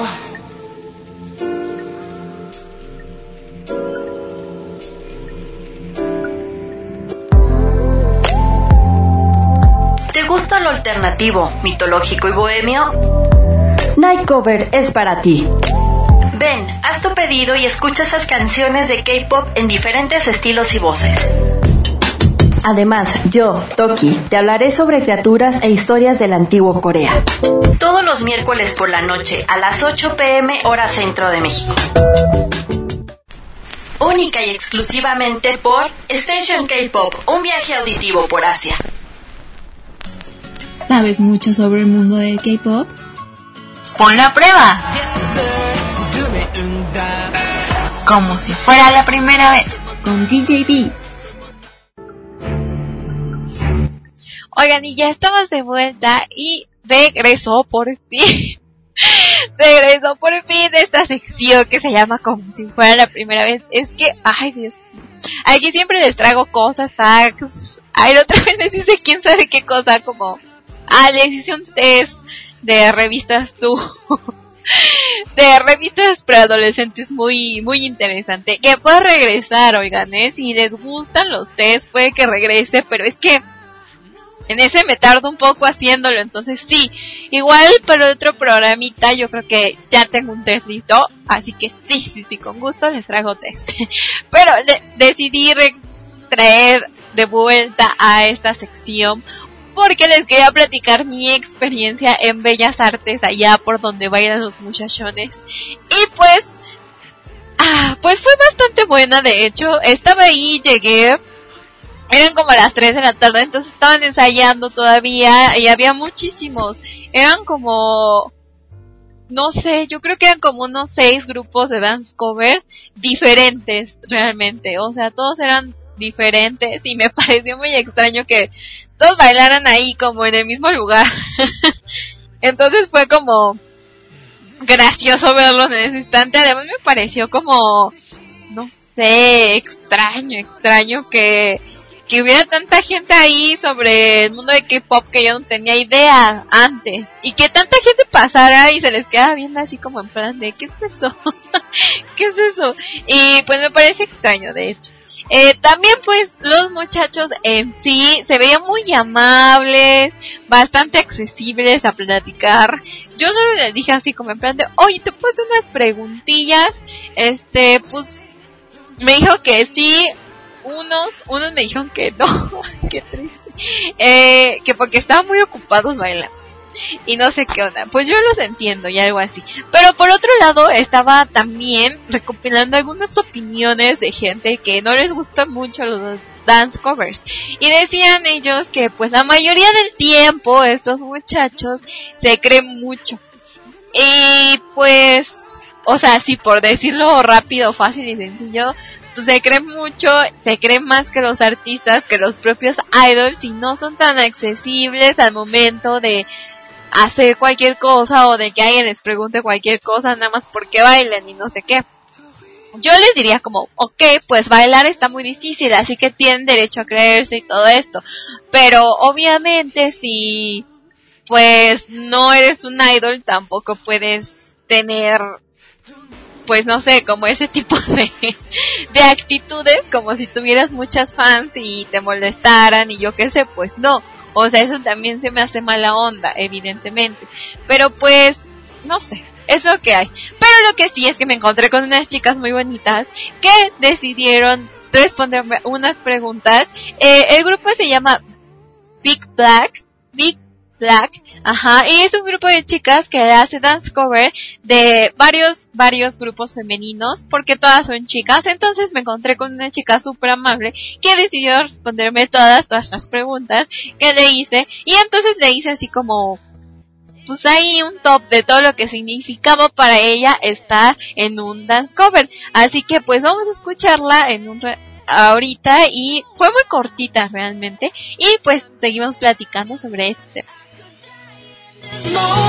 ¿Te gusta lo alternativo, mitológico y bohemio? Nightcover es para ti. Ven, haz tu pedido y escucha esas canciones de K-pop en diferentes estilos y voces. Además, yo, Toki, te hablaré sobre criaturas e historias del antiguo Corea. Todos los miércoles por la noche a las ocho pm hora centro de México. única y exclusivamente por Station K-Pop, un viaje auditivo por Asia. ¿Sabes mucho sobre el mundo del K-Pop? Ponlo a prueba. Como si fuera la primera vez. Con D J B. Oigan, y ya estamos de vuelta y regresó por fin. Regresó por fin esta sección que se llama Como si fuera la primera vez. Es que, ay Dios, aquí siempre les traigo cosas, tags. Ay, otra vez les dice quién sabe qué cosa, como, ah, les hice un test de revistas tú. De revistas preadolescentes muy, muy interesante. Que puede regresar, oigan, eh, si les gustan los tests, puede que regrese, pero es que en ese me tardo un poco haciéndolo, entonces sí, igual para otro programita yo creo que ya tengo un test listo, así que sí, sí, sí, con gusto les traigo test. Pero de- decidí re- traer de vuelta a esta sección porque les quería platicar mi experiencia en Bellas Artes, allá por donde bailan los muchachones. Y pues, ah, pues fue bastante buena, de hecho, estaba ahí, llegué, eran como las tres de la tarde, entonces estaban ensayando todavía y había muchísimos, eran como, no sé, yo creo que eran como unos seis grupos de dance cover diferentes realmente, o sea, todos eran diferentes y me pareció muy extraño que todos bailaran ahí como en el mismo lugar. Entonces fue como gracioso verlos en ese instante, además me pareció como, no sé, extraño, extraño que que hubiera tanta gente ahí sobre el mundo de K-pop que yo no tenía idea antes, y que tanta gente pasara y se les queda viendo así como en plan de ¿qué es eso? ¿Qué es eso? Y pues me parece extraño, de hecho. Eh, también pues los muchachos en sí se veían muy amables, bastante accesibles a platicar. Yo solo les dije así como en plan de, oye, te puse unas preguntillas, este, pues me dijo que sí. Unos, unos me dijeron que no, qué triste, eh, que porque estaban muy ocupados bailando, y no sé qué onda, pues yo los entiendo y algo así, pero por otro lado estaba también recopilando algunas opiniones de gente que no les gustan mucho los dance covers, y decían ellos que pues la mayoría del tiempo estos muchachos se creen mucho, y pues, o sea, sí, por decirlo rápido, fácil y sencillo, pues se creen mucho, se creen más que los artistas, que los propios idols, y no son tan accesibles al momento de hacer cualquier cosa o de que alguien les pregunte cualquier cosa nada más porque bailan y no sé qué. Yo les diría como, ok, pues bailar está muy difícil, así que tienen derecho a creerse y todo esto, pero obviamente si pues no eres un idol tampoco puedes tener, pues no sé, como ese tipo de, de actitudes, como si tuvieras muchas fans y te molestaran y yo qué sé, pues no. O sea, eso también se me hace mala onda, evidentemente. Pero pues, no sé, es lo que hay. Pero lo que sí es que me encontré con unas chicas muy bonitas que decidieron responderme unas preguntas. Eh, el grupo se llama Big Black, Big Black, ajá, y es un grupo de chicas que hace dance cover de varios, varios grupos femeninos, porque todas son chicas. Entonces me encontré con una chica súper amable que decidió responderme todas, todas las preguntas que le hice, y entonces le hice así como, pues ahí un top de todo lo que significaba para ella estar en un dance cover. Así que pues vamos a escucharla en un re- ahorita, y fue muy cortita realmente, y pues seguimos platicando sobre este tema. Soy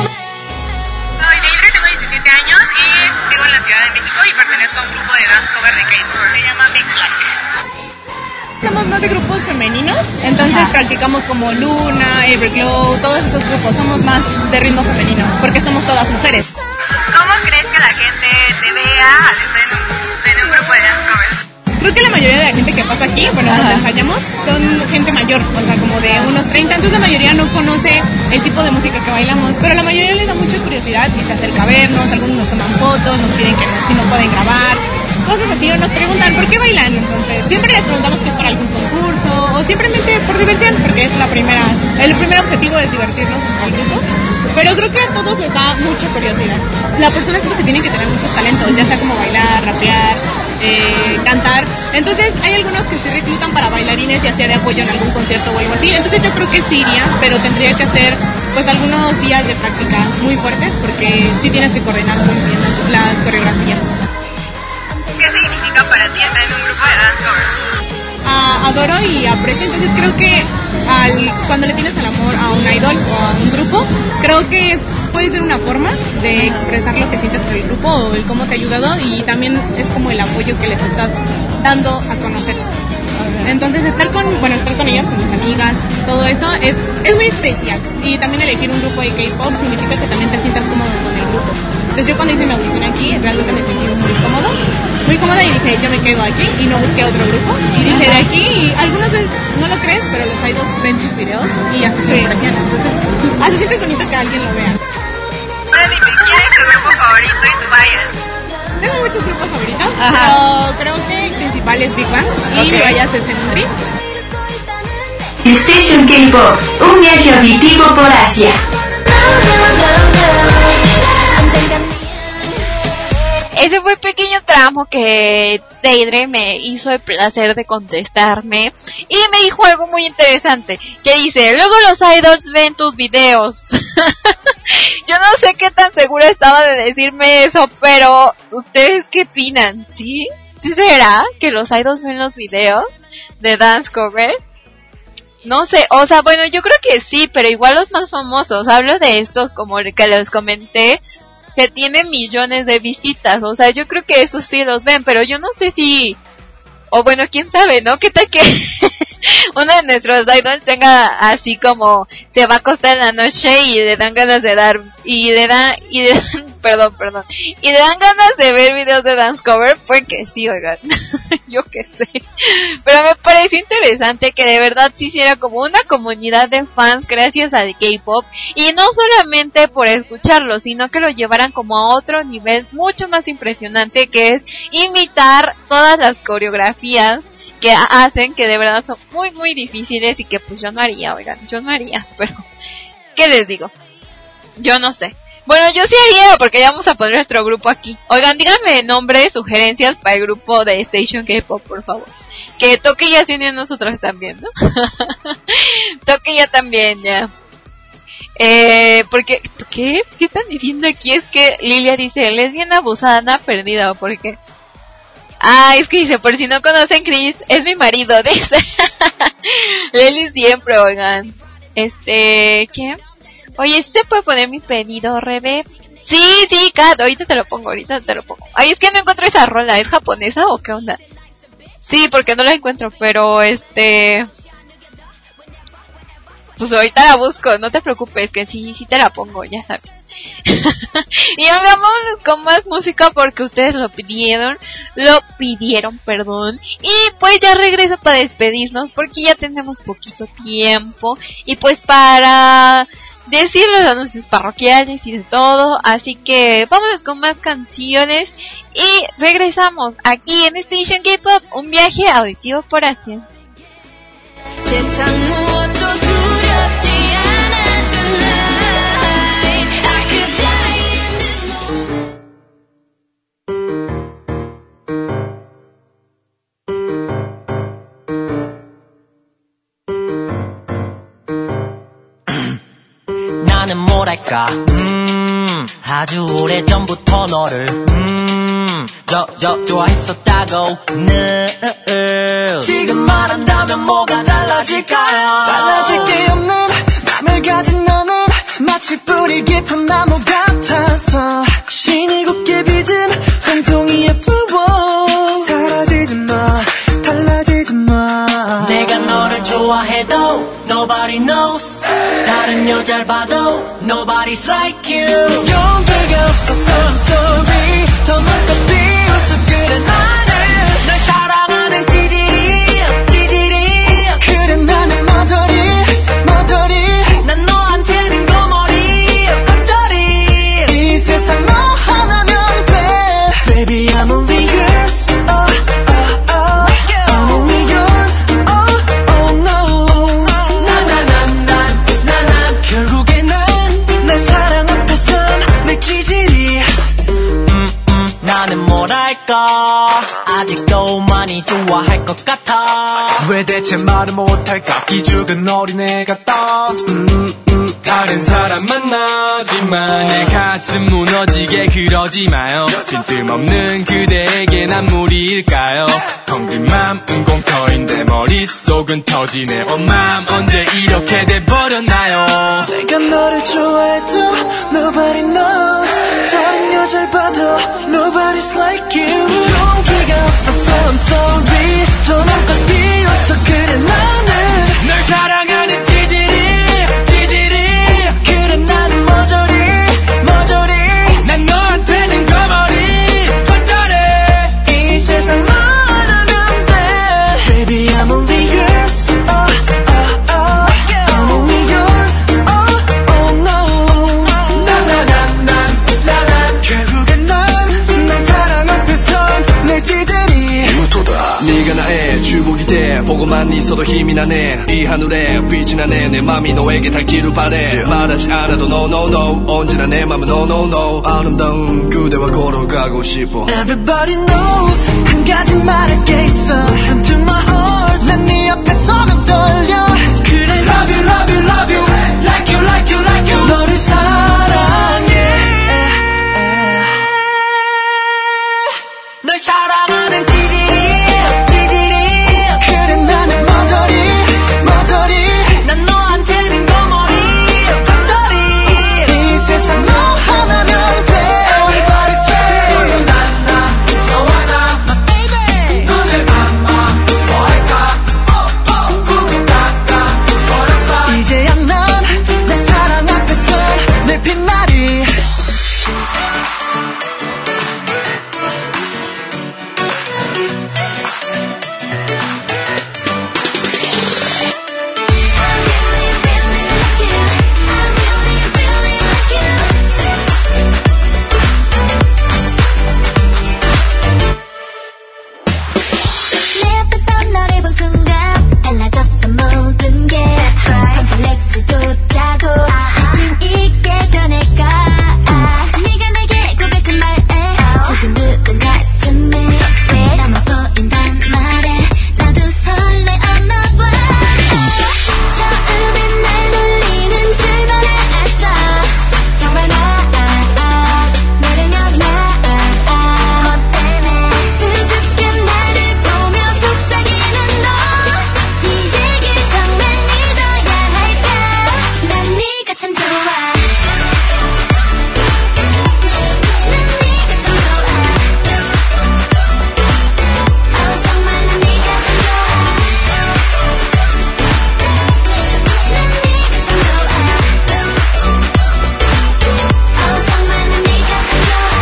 Deidre, tengo diecisiete años y vivo en la Ciudad de México y pertenezco a un grupo de dance cover de K-pop. Se llama Big Black. Somos más de grupos femeninos, entonces Ajá. practicamos como Luna, Everglow, todos esos grupos. Somos más de ritmo femenino, porque somos todas mujeres. ¿Cómo crees que la gente te vea al estar en un, en un grupo de dance cover? Creo que la mayoría de la gente que pasa aquí, bueno, donde ensayamos, son gente mayor, o sea, como de unos treinta, entonces la mayoría no conoce el tipo de música que bailamos, pero la mayoría les da mucha curiosidad y se acerca a vernos, algunos nos toman fotos, nos piden que nos, si nos pueden grabar, cosas así, o nos preguntan por qué bailan, entonces siempre les preguntamos que es para algún concurso, o simplemente por diversión, porque es la primera, el primer objetivo es divertirnos al grupo. Pero creo que a todos les da mucha curiosidad. La persona creo que tiene que tener muchos talentos, ya sea como bailar, rapear, eh, cantar. Entonces hay algunos que se reclutan para bailarines, ya sea de apoyo en algún concierto o algo así. Entonces yo creo que sí iría, pero tendría que hacer pues algunos días de práctica muy fuertes, porque sí tienes que coordinar muy bien las coreografías. ¿Qué significa para ti estar en un grupo de dance cover? Ah, adoro y aprecio, entonces creo que al, cuando le tienes el amor a un idol o a un grupo, creo que puede ser una forma de expresar lo que sientes por el grupo o el cómo te ha ayudado, y también es como el apoyo que les estás dando a conocer. Entonces estar con, bueno, estar con ellas, con mis amigas, todo eso es, es muy especial. Y también elegir un grupo de K-pop significa que también te sientas cómodo con el grupo. Entonces yo cuando hice mi audición aquí, realmente me sentí muy cómodo, muy cómoda, y dije, yo me quedo aquí y no busqué otro grupo. Y dije, de aquí, y algunos de, no lo crees, pero los idols ven tus videos y hasta se impresionan. Entonces, así sientes bonito que alguien lo vea. Ahora dime, ¿quién es tu grupo favorito y tu bias? Tengo muchos grupos favoritos, Ajá. pero creo que el principal es Big Bang y Okay. mi bias es Semundri. Station K-Pop, un viaje auditivo por Asia. Ese fue el pequeño tramo que Deidre me hizo el placer de contestarme y me dijo algo muy interesante, que dice, luego los idols ven tus videos. Yo no sé qué tan segura estaba de decirme eso, pero ¿ustedes qué opinan? ¿Sí? ¿Sí será que los idols ven los videos de dance cover? No sé, o sea, bueno, yo creo que sí, pero igual los más famosos, hablo de estos como el que les comenté, que tienen millones de visitas, o sea, yo creo que esos sí los ven, pero yo no sé si, o bueno, quién sabe, ¿no? ¿Qué tal que uno de nuestros idols tenga así como, se va a acostar en la noche y le dan ganas de dar, y le dan, y le dan, perdón, perdón, y le dan ganas de ver videos de dance cover? Pues que sí, oigan, yo qué sé, pero me pareció interesante que de verdad se hiciera como una comunidad de fans gracias al K-pop, y no solamente por escucharlo, sino que lo llevaran como a otro nivel mucho más impresionante, que es imitar todas las coreografías que hacen, que de verdad son muy muy difíciles y que pues yo no haría, oigan, yo no haría, pero ¿qué les digo? Yo no sé. Bueno, yo sí haría, porque ya vamos a poner nuestro grupo aquí. Oigan, díganme nombres, sugerencias para el grupo de Station K-Pop, por favor. Que Toque ya se une a nosotros también, ¿no? Toque ya también, ya. Eh, porque, ¿qué? ¿Qué están diciendo aquí? Es que Lilia dice, lesbiana abusada, perdida, ¿o por qué? Ah, es que dice, por si no conocen, Chris, es mi marido, dice. Leli siempre, oigan. Este, ¿qué? Oye, ¿se puede poner mi pedido, Rebe? Sí, sí, Kat, ahorita te lo pongo, ahorita te lo pongo. Ay, es que no encuentro esa rola, ¿es japonesa o qué onda? Sí, porque no la encuentro, pero este... pues ahorita la busco, no te preocupes, que sí, sí te la pongo, ya sabes. Y hagamos con más música porque ustedes lo pidieron, lo pidieron, perdón. Y pues ya regreso para despedirnos porque ya tenemos poquito tiempo. Y pues para decir los anuncios parroquiales y de todo. Así que vámonos con más canciones y regresamos aquí en Station K-Pop, un viaje auditivo por Asia. 나는 뭐랄까 음 아주 오래전부터 너를 음 저 저 좋아했었다고 늘 지금 말한다면 뭐가 달라질까요 달라질 게 없는 맘을 가진 너는 마치 뿌리 깊은 나무 같아서 신이 곱게 빚은 한 송이의 flower 사라지지 마 달라지지 마 내가 너를 좋아해도 nobody knows 다른 여자를 봐도 nobody's like you 용기가 없어서 I'm sorry 더 먼저 비웃어 그래 나는 널 사랑하는 찌질이 찌질이 그래 나는 머저리 머저리 난 너한테는 거머리 겉절이 이 세상 너 하나면 돼 Baby I'm only yours oh, oh, oh. I'm only yours oh, oh no 나나나나나나 결국에 난 내 사랑 앞에선 내 찌질이 나는 뭐랄까 아직도 많이 좋아할 것 같아. 왜 대체 말을 못할까 기죽은 어린애 같다. 음, 음, 다른 사람 만나지만 내 가슴 무너지게 그러지 마요. 빈틈없는 그대에게 난 무리일까요. 텅 빈 맘은 공터인데 머릿속은 터지네. 어 맘 언제 이렇게 돼버렸나요. 내가 너를 좋아해도 nobody knows. 다른 여자를 봐도 nobody's like you. 용기가 없어서 I'm sorry. 좀 깜빡 비었어 그래 나는 널 사랑하는 찌질이 찌질이. 그래 나는 모조리 모조리. 난 너한테는 거머리 헛다리. 이 세상 너라면 돼. Baby I'm only yours. Oh, oh, oh. I'm only yours. Oh, oh no. 나나나나나나. 결국엔 난 날 사랑 앞에선 내 찌질이. 네가 나의 주복이 돼. 보고만 있어도 힘이 나네. 이 하늘에 빛이 나네. 내 맘이 너에게 닿기를 바래. 말하지 않아도 no no no. 언제나 내 맘은 no no no. 아름다운 그대와 걸어가고 싶어. Everybody knows 한 가지 말할 게 있어. Listen to my heart. 난 네 앞에 서면 떨려. 그래 love you love you love you. Like you like you like you. 너를 사랑해. 널 사랑하는 찌질이 찌질이. 그래 나는 모조리 모조리. 난 너한테는 거머리 겉절이. 이 세상 너 하나면 돼. Everybody say 나나 너와 나 my baby. 눈을 감아 뭐 할까 꿈이 닦아 걸어서. 이제야 난 내 사랑 앞에서 내 빛나리. 내 앞에서 너를 본 순간 달라졌어 모든 게. 컴플렉스조차도 자신 있게 변해가. 네가 내게 고백한 말에 두근두근 가슴에 나만 보인단 말에 나도 설레었나 봐. 처음엔 날 놀리는 줄만 알았어. 정말 나 너라면 나 너 때문에 수줍게 나를 보며 속삭이는 너. 이 얘길 정말 믿어야 할까. 난 네가 참 좋아. 난 네가 참 좋아. 어 정말 난 네가 참 좋아. 난 네가 참 좋아. 어 정말 난 네가 참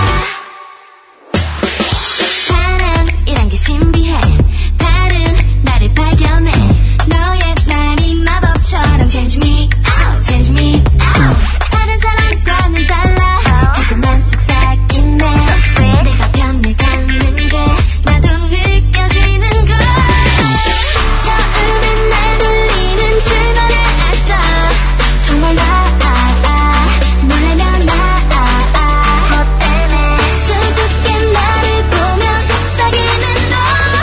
좋아. 사랑이란 게 신비해. 다른 나를 발견해. 너의 말이 마법처럼 change me out, change me out. 다른 사람과는 달라. 달콤한 속삭임에 내가 변해가는 게 나도 느껴지는 걸. 처음엔 날 놀리는 줄만 알았어. 정말 나 놀라면 나 너 때문에 수줍게 나를 보며 속삭이는 너.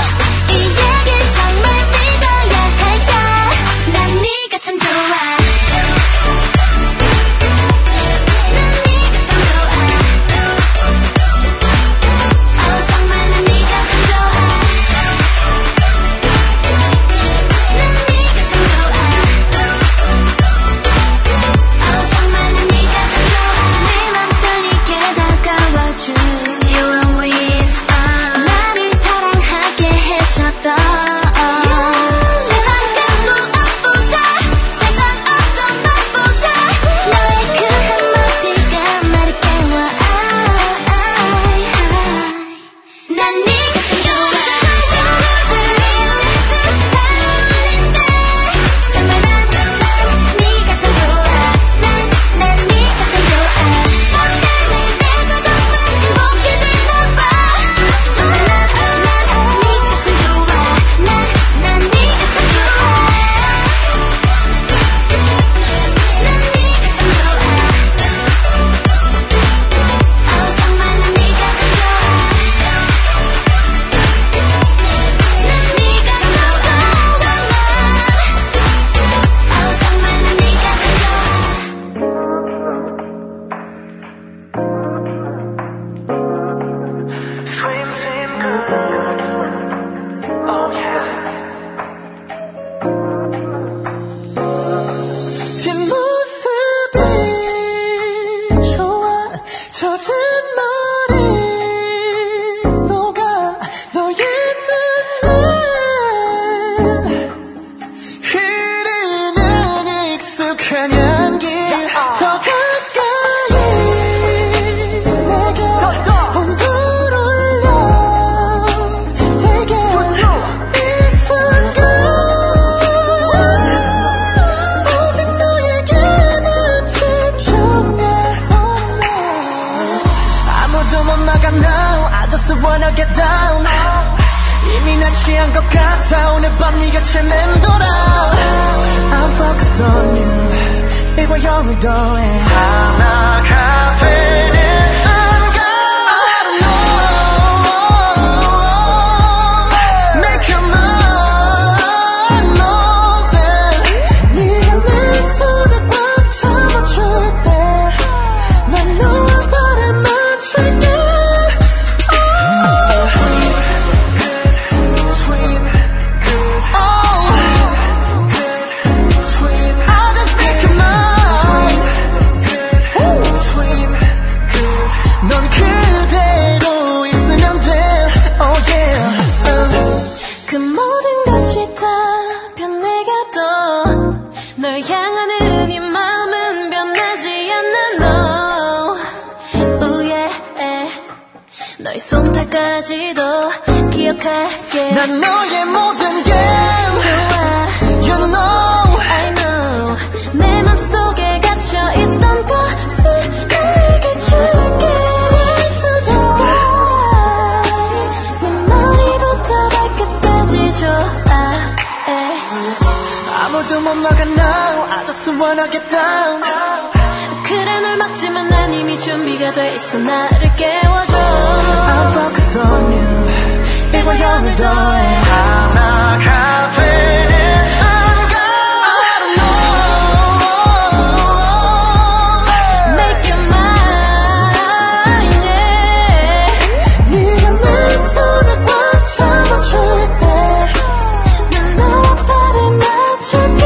취한 것 같아 오늘 밤 네가 제일 맴돌아 I'm focused on you 일과 영을 더해 하나가 되는 순간 I don't know Make your mind knows it 네가 내 손에 꽉 잡아줄 때 난 너와 발을 맞출게 선택까지도 기억할게 난 너의 모든 게 좋아 You know I know 내 맘속에 갇혀있던 것을 내게 줄게 Fly to the sky 내 머리부터 발끝까지 좋아해 아무도 못 막아 now I just wanna get down 그래 널 막지만 난 이미 준비가 돼 있어 나를 깨워줘 I'm focused on you 일과 영을 더해 하나가 되는 순간 I don't know Make your mind yeah 네가 내 손을 꽉 잡아줄 때 난 너와 발을 맞출게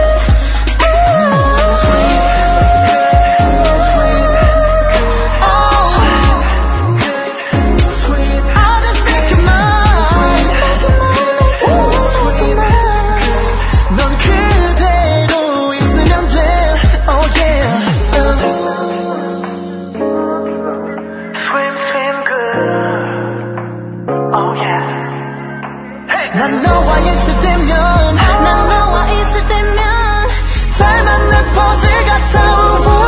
난 너와 있을 때면 난 너와 있을 때면 잘 맞는 퍼즐 같아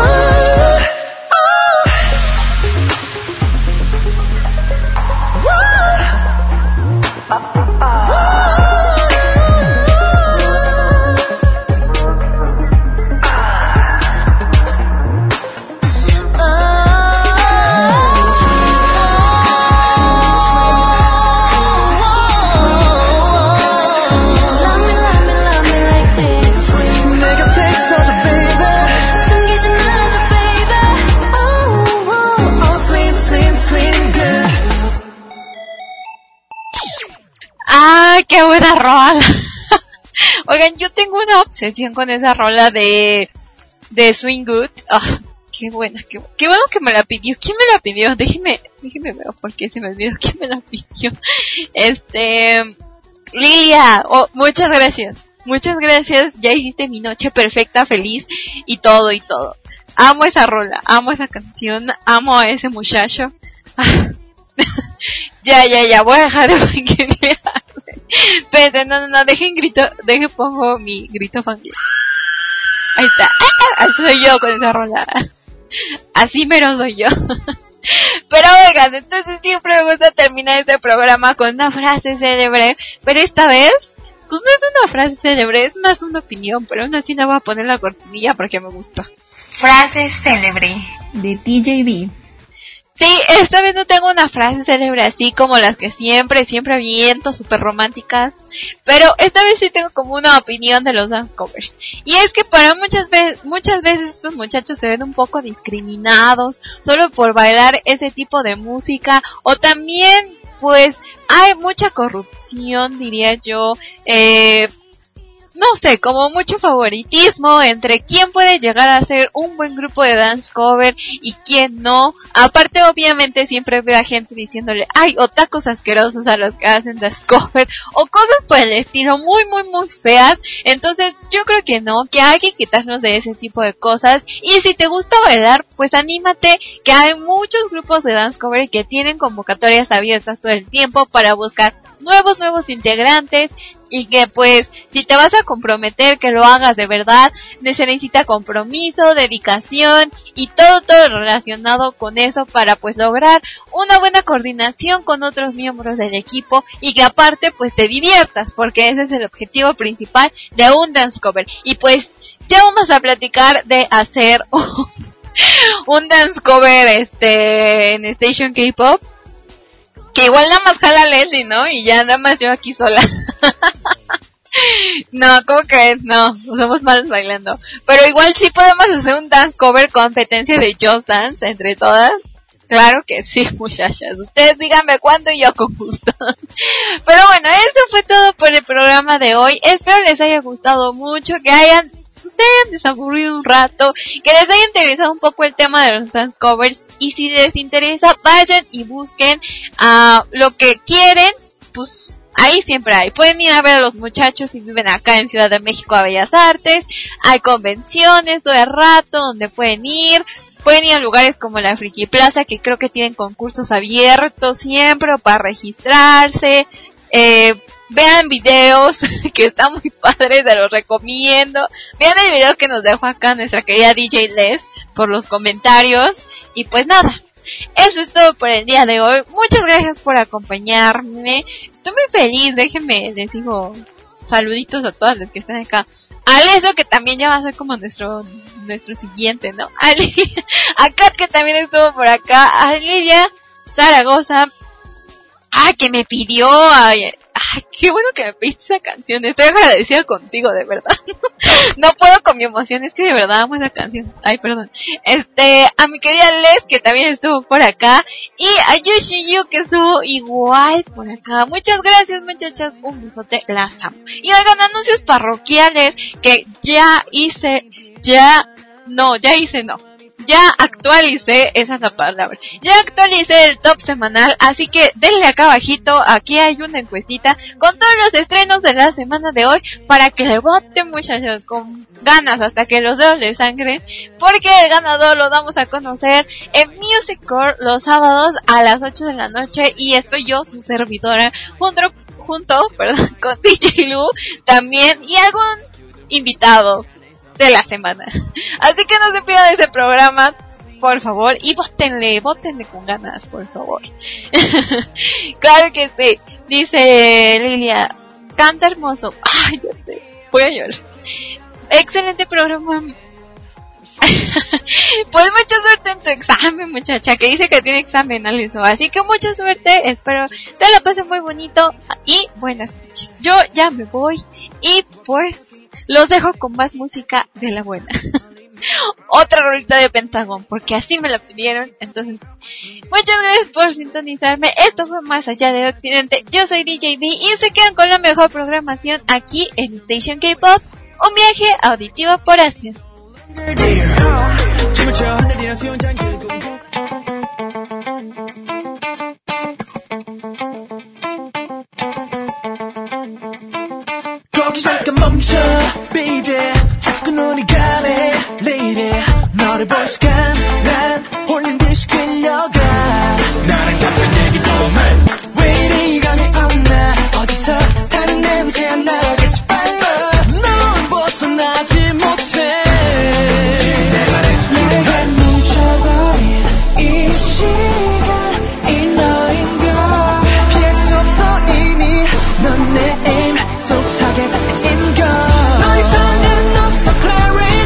¡Qué buena rola! Oigan, yo tengo una obsesión con esa rola de de Swing Good. Oh, qué buena, qué, qué bueno que me la pidió. ¿Quién me la pidió? Déjeme, déjeme ver porque se me olvidó quién me la pidió. Este, Lilia, oh, muchas gracias. Muchas gracias, ya hiciste mi noche perfecta, feliz y todo y todo. Amo esa rola, amo esa canción, amo a ese muchacho. Ah. ya, ya, ya, voy a dejar de fanguear. Pero no, no, no, dejen grito, dejen pongo mi grito fanguear. Ahí está, así soy yo con esa rola. Así mero soy yo. Pero oigan, entonces siempre me gusta terminar este programa con una frase célebre, pero esta vez, pues no es una frase célebre, es más una opinión, pero aún así no voy a poner la cortinilla porque me gustó. Frase célebre de T J B. Sí, esta vez no tengo una frase célebre así como las que siempre, siempre aviento, súper románticas, pero esta vez sí tengo como una opinión de los dance covers. Y es que para muchas veces, muchas veces estos muchachos se ven un poco discriminados solo por bailar ese tipo de música, o también pues hay mucha corrupción, diría yo, eh... no sé, como mucho favoritismo entre quién puede llegar a ser un buen grupo de dance cover y quién no. Aparte, obviamente, siempre veo a gente diciéndole, ay, otakus asquerosos a los que hacen dance cover, o cosas por el estilo muy, muy, muy feas. Entonces, yo creo que no, que hay que quitarnos de ese tipo de cosas. Y si te gusta bailar, pues anímate, que hay muchos grupos de dance cover que tienen convocatorias abiertas todo el tiempo para buscar nuevos, nuevos integrantes. Y que pues, si te vas a comprometer, que lo hagas de verdad, necesita compromiso, dedicación y todo, todo relacionado con eso para pues lograr una buena coordinación con otros miembros del equipo y que aparte pues te diviertas, porque ese es el objetivo principal de un dance cover. Y pues, ya vamos a platicar de hacer un, un dance cover este en Station K-Pop. Que igual nada más jala Leslie, ¿no? Y ya nada más yo aquí sola. No, ¿cómo crees? No, somos malos bailando. Pero igual sí podemos hacer un dance cover competencia de Just Dance entre todas. Claro que sí, muchachas. Ustedes díganme cuándo y yo con gusto. Pero bueno, eso fue todo por el programa de hoy. Espero les haya gustado mucho, que hayan, pues, se hayan desaburrido un rato, que les haya interesado un poco el tema de los dance covers. Y si les interesa, vayan y busquen uh, lo que quieren, pues ahí siempre hay. Pueden ir a ver a los muchachos si viven acá en Ciudad de México a Bellas Artes. Hay convenciones todo el rato donde pueden ir. Pueden ir a lugares como la Friki Plaza, que creo que tienen concursos abiertos siempre o para registrarse. Eh, vean videos que están muy padres, se los recomiendo. Vean el video que nos dejó acá nuestra querida D J Les por los comentarios. Y pues nada, eso es todo por el día de hoy. Muchas gracias por acompañarme. Estoy muy feliz, déjenme, les digo saluditos a todas las que están acá. A Leso, que también ya va a ser como nuestro nuestro siguiente, ¿no? A, a Kat, que también estuvo por acá. A Lilia Zaragoza, ah, que me pidió, ay, ay, qué bueno que me pediste esa canción, estoy agradecida contigo, de verdad. No puedo con mi emoción, es que de verdad amo esa canción. Ay, perdón. Este, a mi querida Les, que también estuvo por acá, y a Yoshiyu, que estuvo igual por acá. Muchas gracias, muchachas, un besote, las amo. Y oigan, anuncios parroquiales, que ya hice, ya, no, ya hice no. Ya actualicé, esa es la palabra, ya actualicé el top semanal, así que denle acá abajito, aquí hay una encuestita con todos los estrenos de la semana de hoy, para que le voten, muchachos, con ganas hasta que los dedos les sangren, porque el ganador lo damos a conocer en Music Core los sábados a las ocho de la noche, y estoy yo, su servidora, junto, junto, perdón, con D J Lu, también, y algún invitado de la semana. Así que no se pierdan ese programa, por favor, y votenle, votenle con ganas, por favor. Claro que sí. Dice Lilia, canta hermoso. Ay, yo sé, voy a llorar. Excelente programa. Pues mucha suerte en tu examen, muchacha, que dice que tiene examen, Aliso. Así que mucha suerte, espero te la pasen muy bonito y buenas noches. Yo ya me voy y pues los dejo con más música de la buena. Otra rolita de Pentagón, porque así me la pidieron. Entonces, muchas gracias por sintonizarme. Esto fue Más Allá de Occidente. Yo soy D J B y se quedan con la mejor programación aquí en Station K-Pop. Un viaje auditivo por Asia. 거기 잠깐 멈춰 baby 자꾸 눈이 가네 lady 너를 볼 시간 난 홀린 듯이 끌려가 나랑 잠깐 얘기 좀 해 왜 이리 강해 없나 어디서 다른 냄새 안 나겠지 빨라 넌 벗어나지 못해 내 말에 집중해 내게 뭉쳐버린 이 시간이 너인 걸 피할 수 없어 이미 넌 내 aim so target in 걸 더 이상은 없어 clarity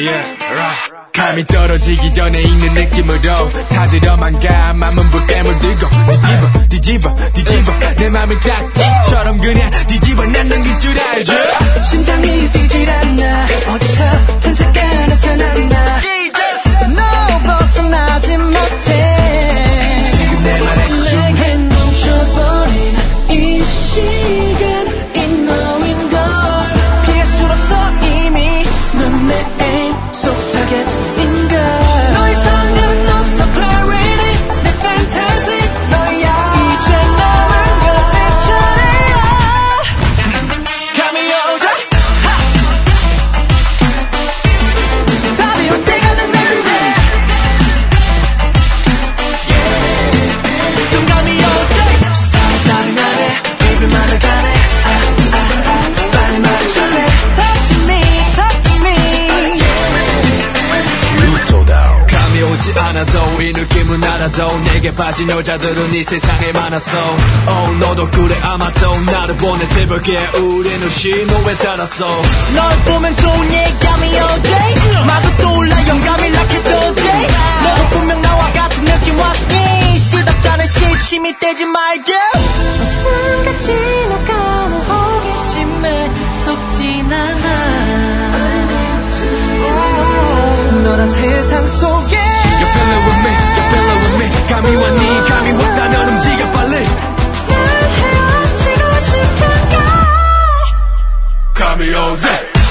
yeah, right. 감이 떨어지기 전에 있는 느낌으로 타들어만 가 맘은 불때물 들고 뒤집어 뒤집어 뒤집어 내 맘을 딱지처럼 그냥 뒤집어 난 넘길 줄 알죠. 심장이 뛰질 않나 어디서 천사가 나타났나 너 벗어나지 못해 지금 내 말에 집중해 내게 멈춰버린 이 시간 이 너인 걸 피할 수 없어 이미 넌 내 aim 속 타겟인가 너 이상은 없어 clarity 내 fantasy 너야 이제 너만 내 차례야 감이 오자 답이 올 때가 된 baby 좀 감이 오자 사람이 나네 입을 말아가네 아아아 빨리 말해줄래 talk to me talk to me 감이 오지 않아도 이 느낌은 알아도 내게 빠진 여자들은 이 세상에 많았어. Oh 너도 그래 아마도 나를 보내 새벽에 우린 신호에 따랐어. 널 보면 좋은 예감이 오지 마구 떠올라 영감이 like it all day 너도 분명 나와 같은 느낌 왔니 시답잖은 시침이 떼지 말게 순간 지나가는 호기심에 속진 않아 너란 세상 속에 You're feeling with me, you're feeling with me. 감이 왔니, 감이 왔다, 넌 움직여 빨리. 날 헤엄치고 싶은가 감이 오지.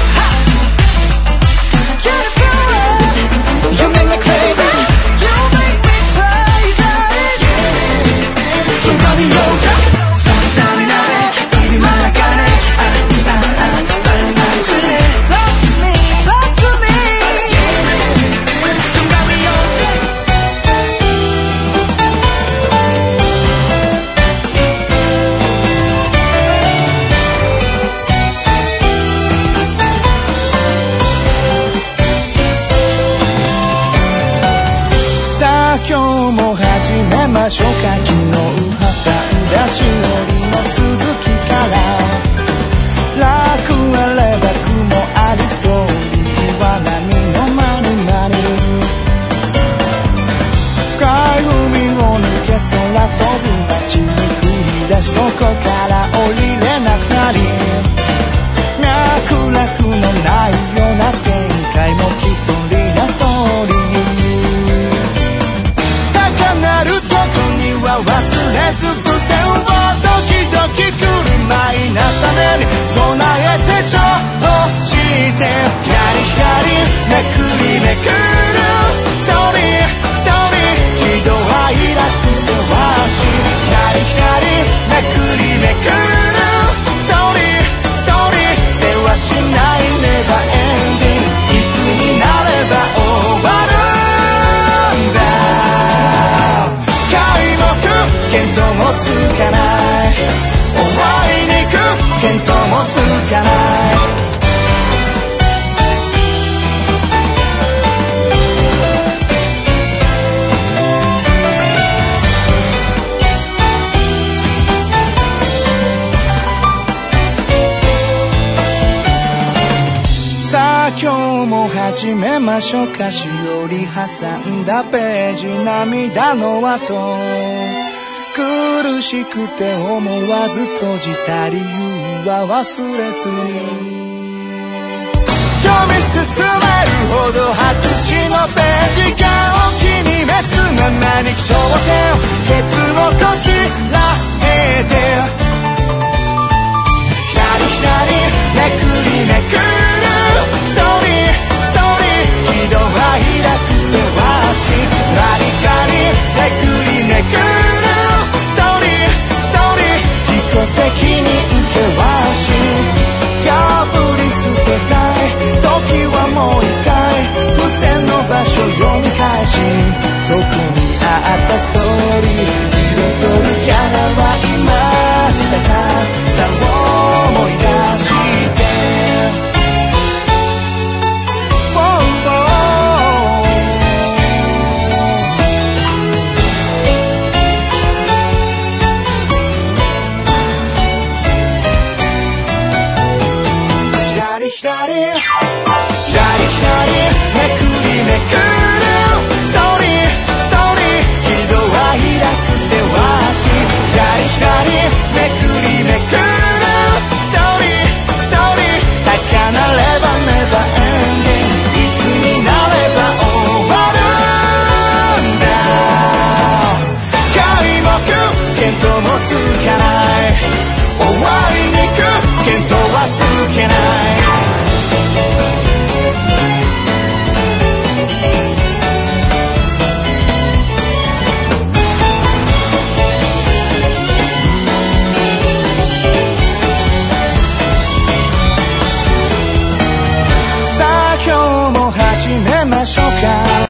You make me crazy You make me crazy 좀 감이 오자. 사람이 나네 입이 말아가네 아아아 빨리 말해줄래 Talk to me talk to me 좀 감이 오자さあ今日も始めましょうか昨日挟んだしおりの続きから楽あれば雲ありストーリーは波のまにまに深い海を抜け空飛ぶ街に繰り出しそこから降りれなくなり脈絡のないような展開も一人なストーリー高鳴るとこには忘れず伏線をドキドキ来るマイナスために備えてちょっとしてヒャリヒャリめくりめくるストーリーストーリー喜怒哀楽せわしヒャリヒャリめくりめくるストーリーストーリーせわしないネバーエンディングいつになれば終わるんだ見当もつかない終わりに行く見当もつかないさあ今日も始めましょうかしおり挟んだページ涙の跡苦しくて思わず閉じた理由は忘れずに読み進めるほど白紙のページがお気に召すままに焦点ケツをこしらえて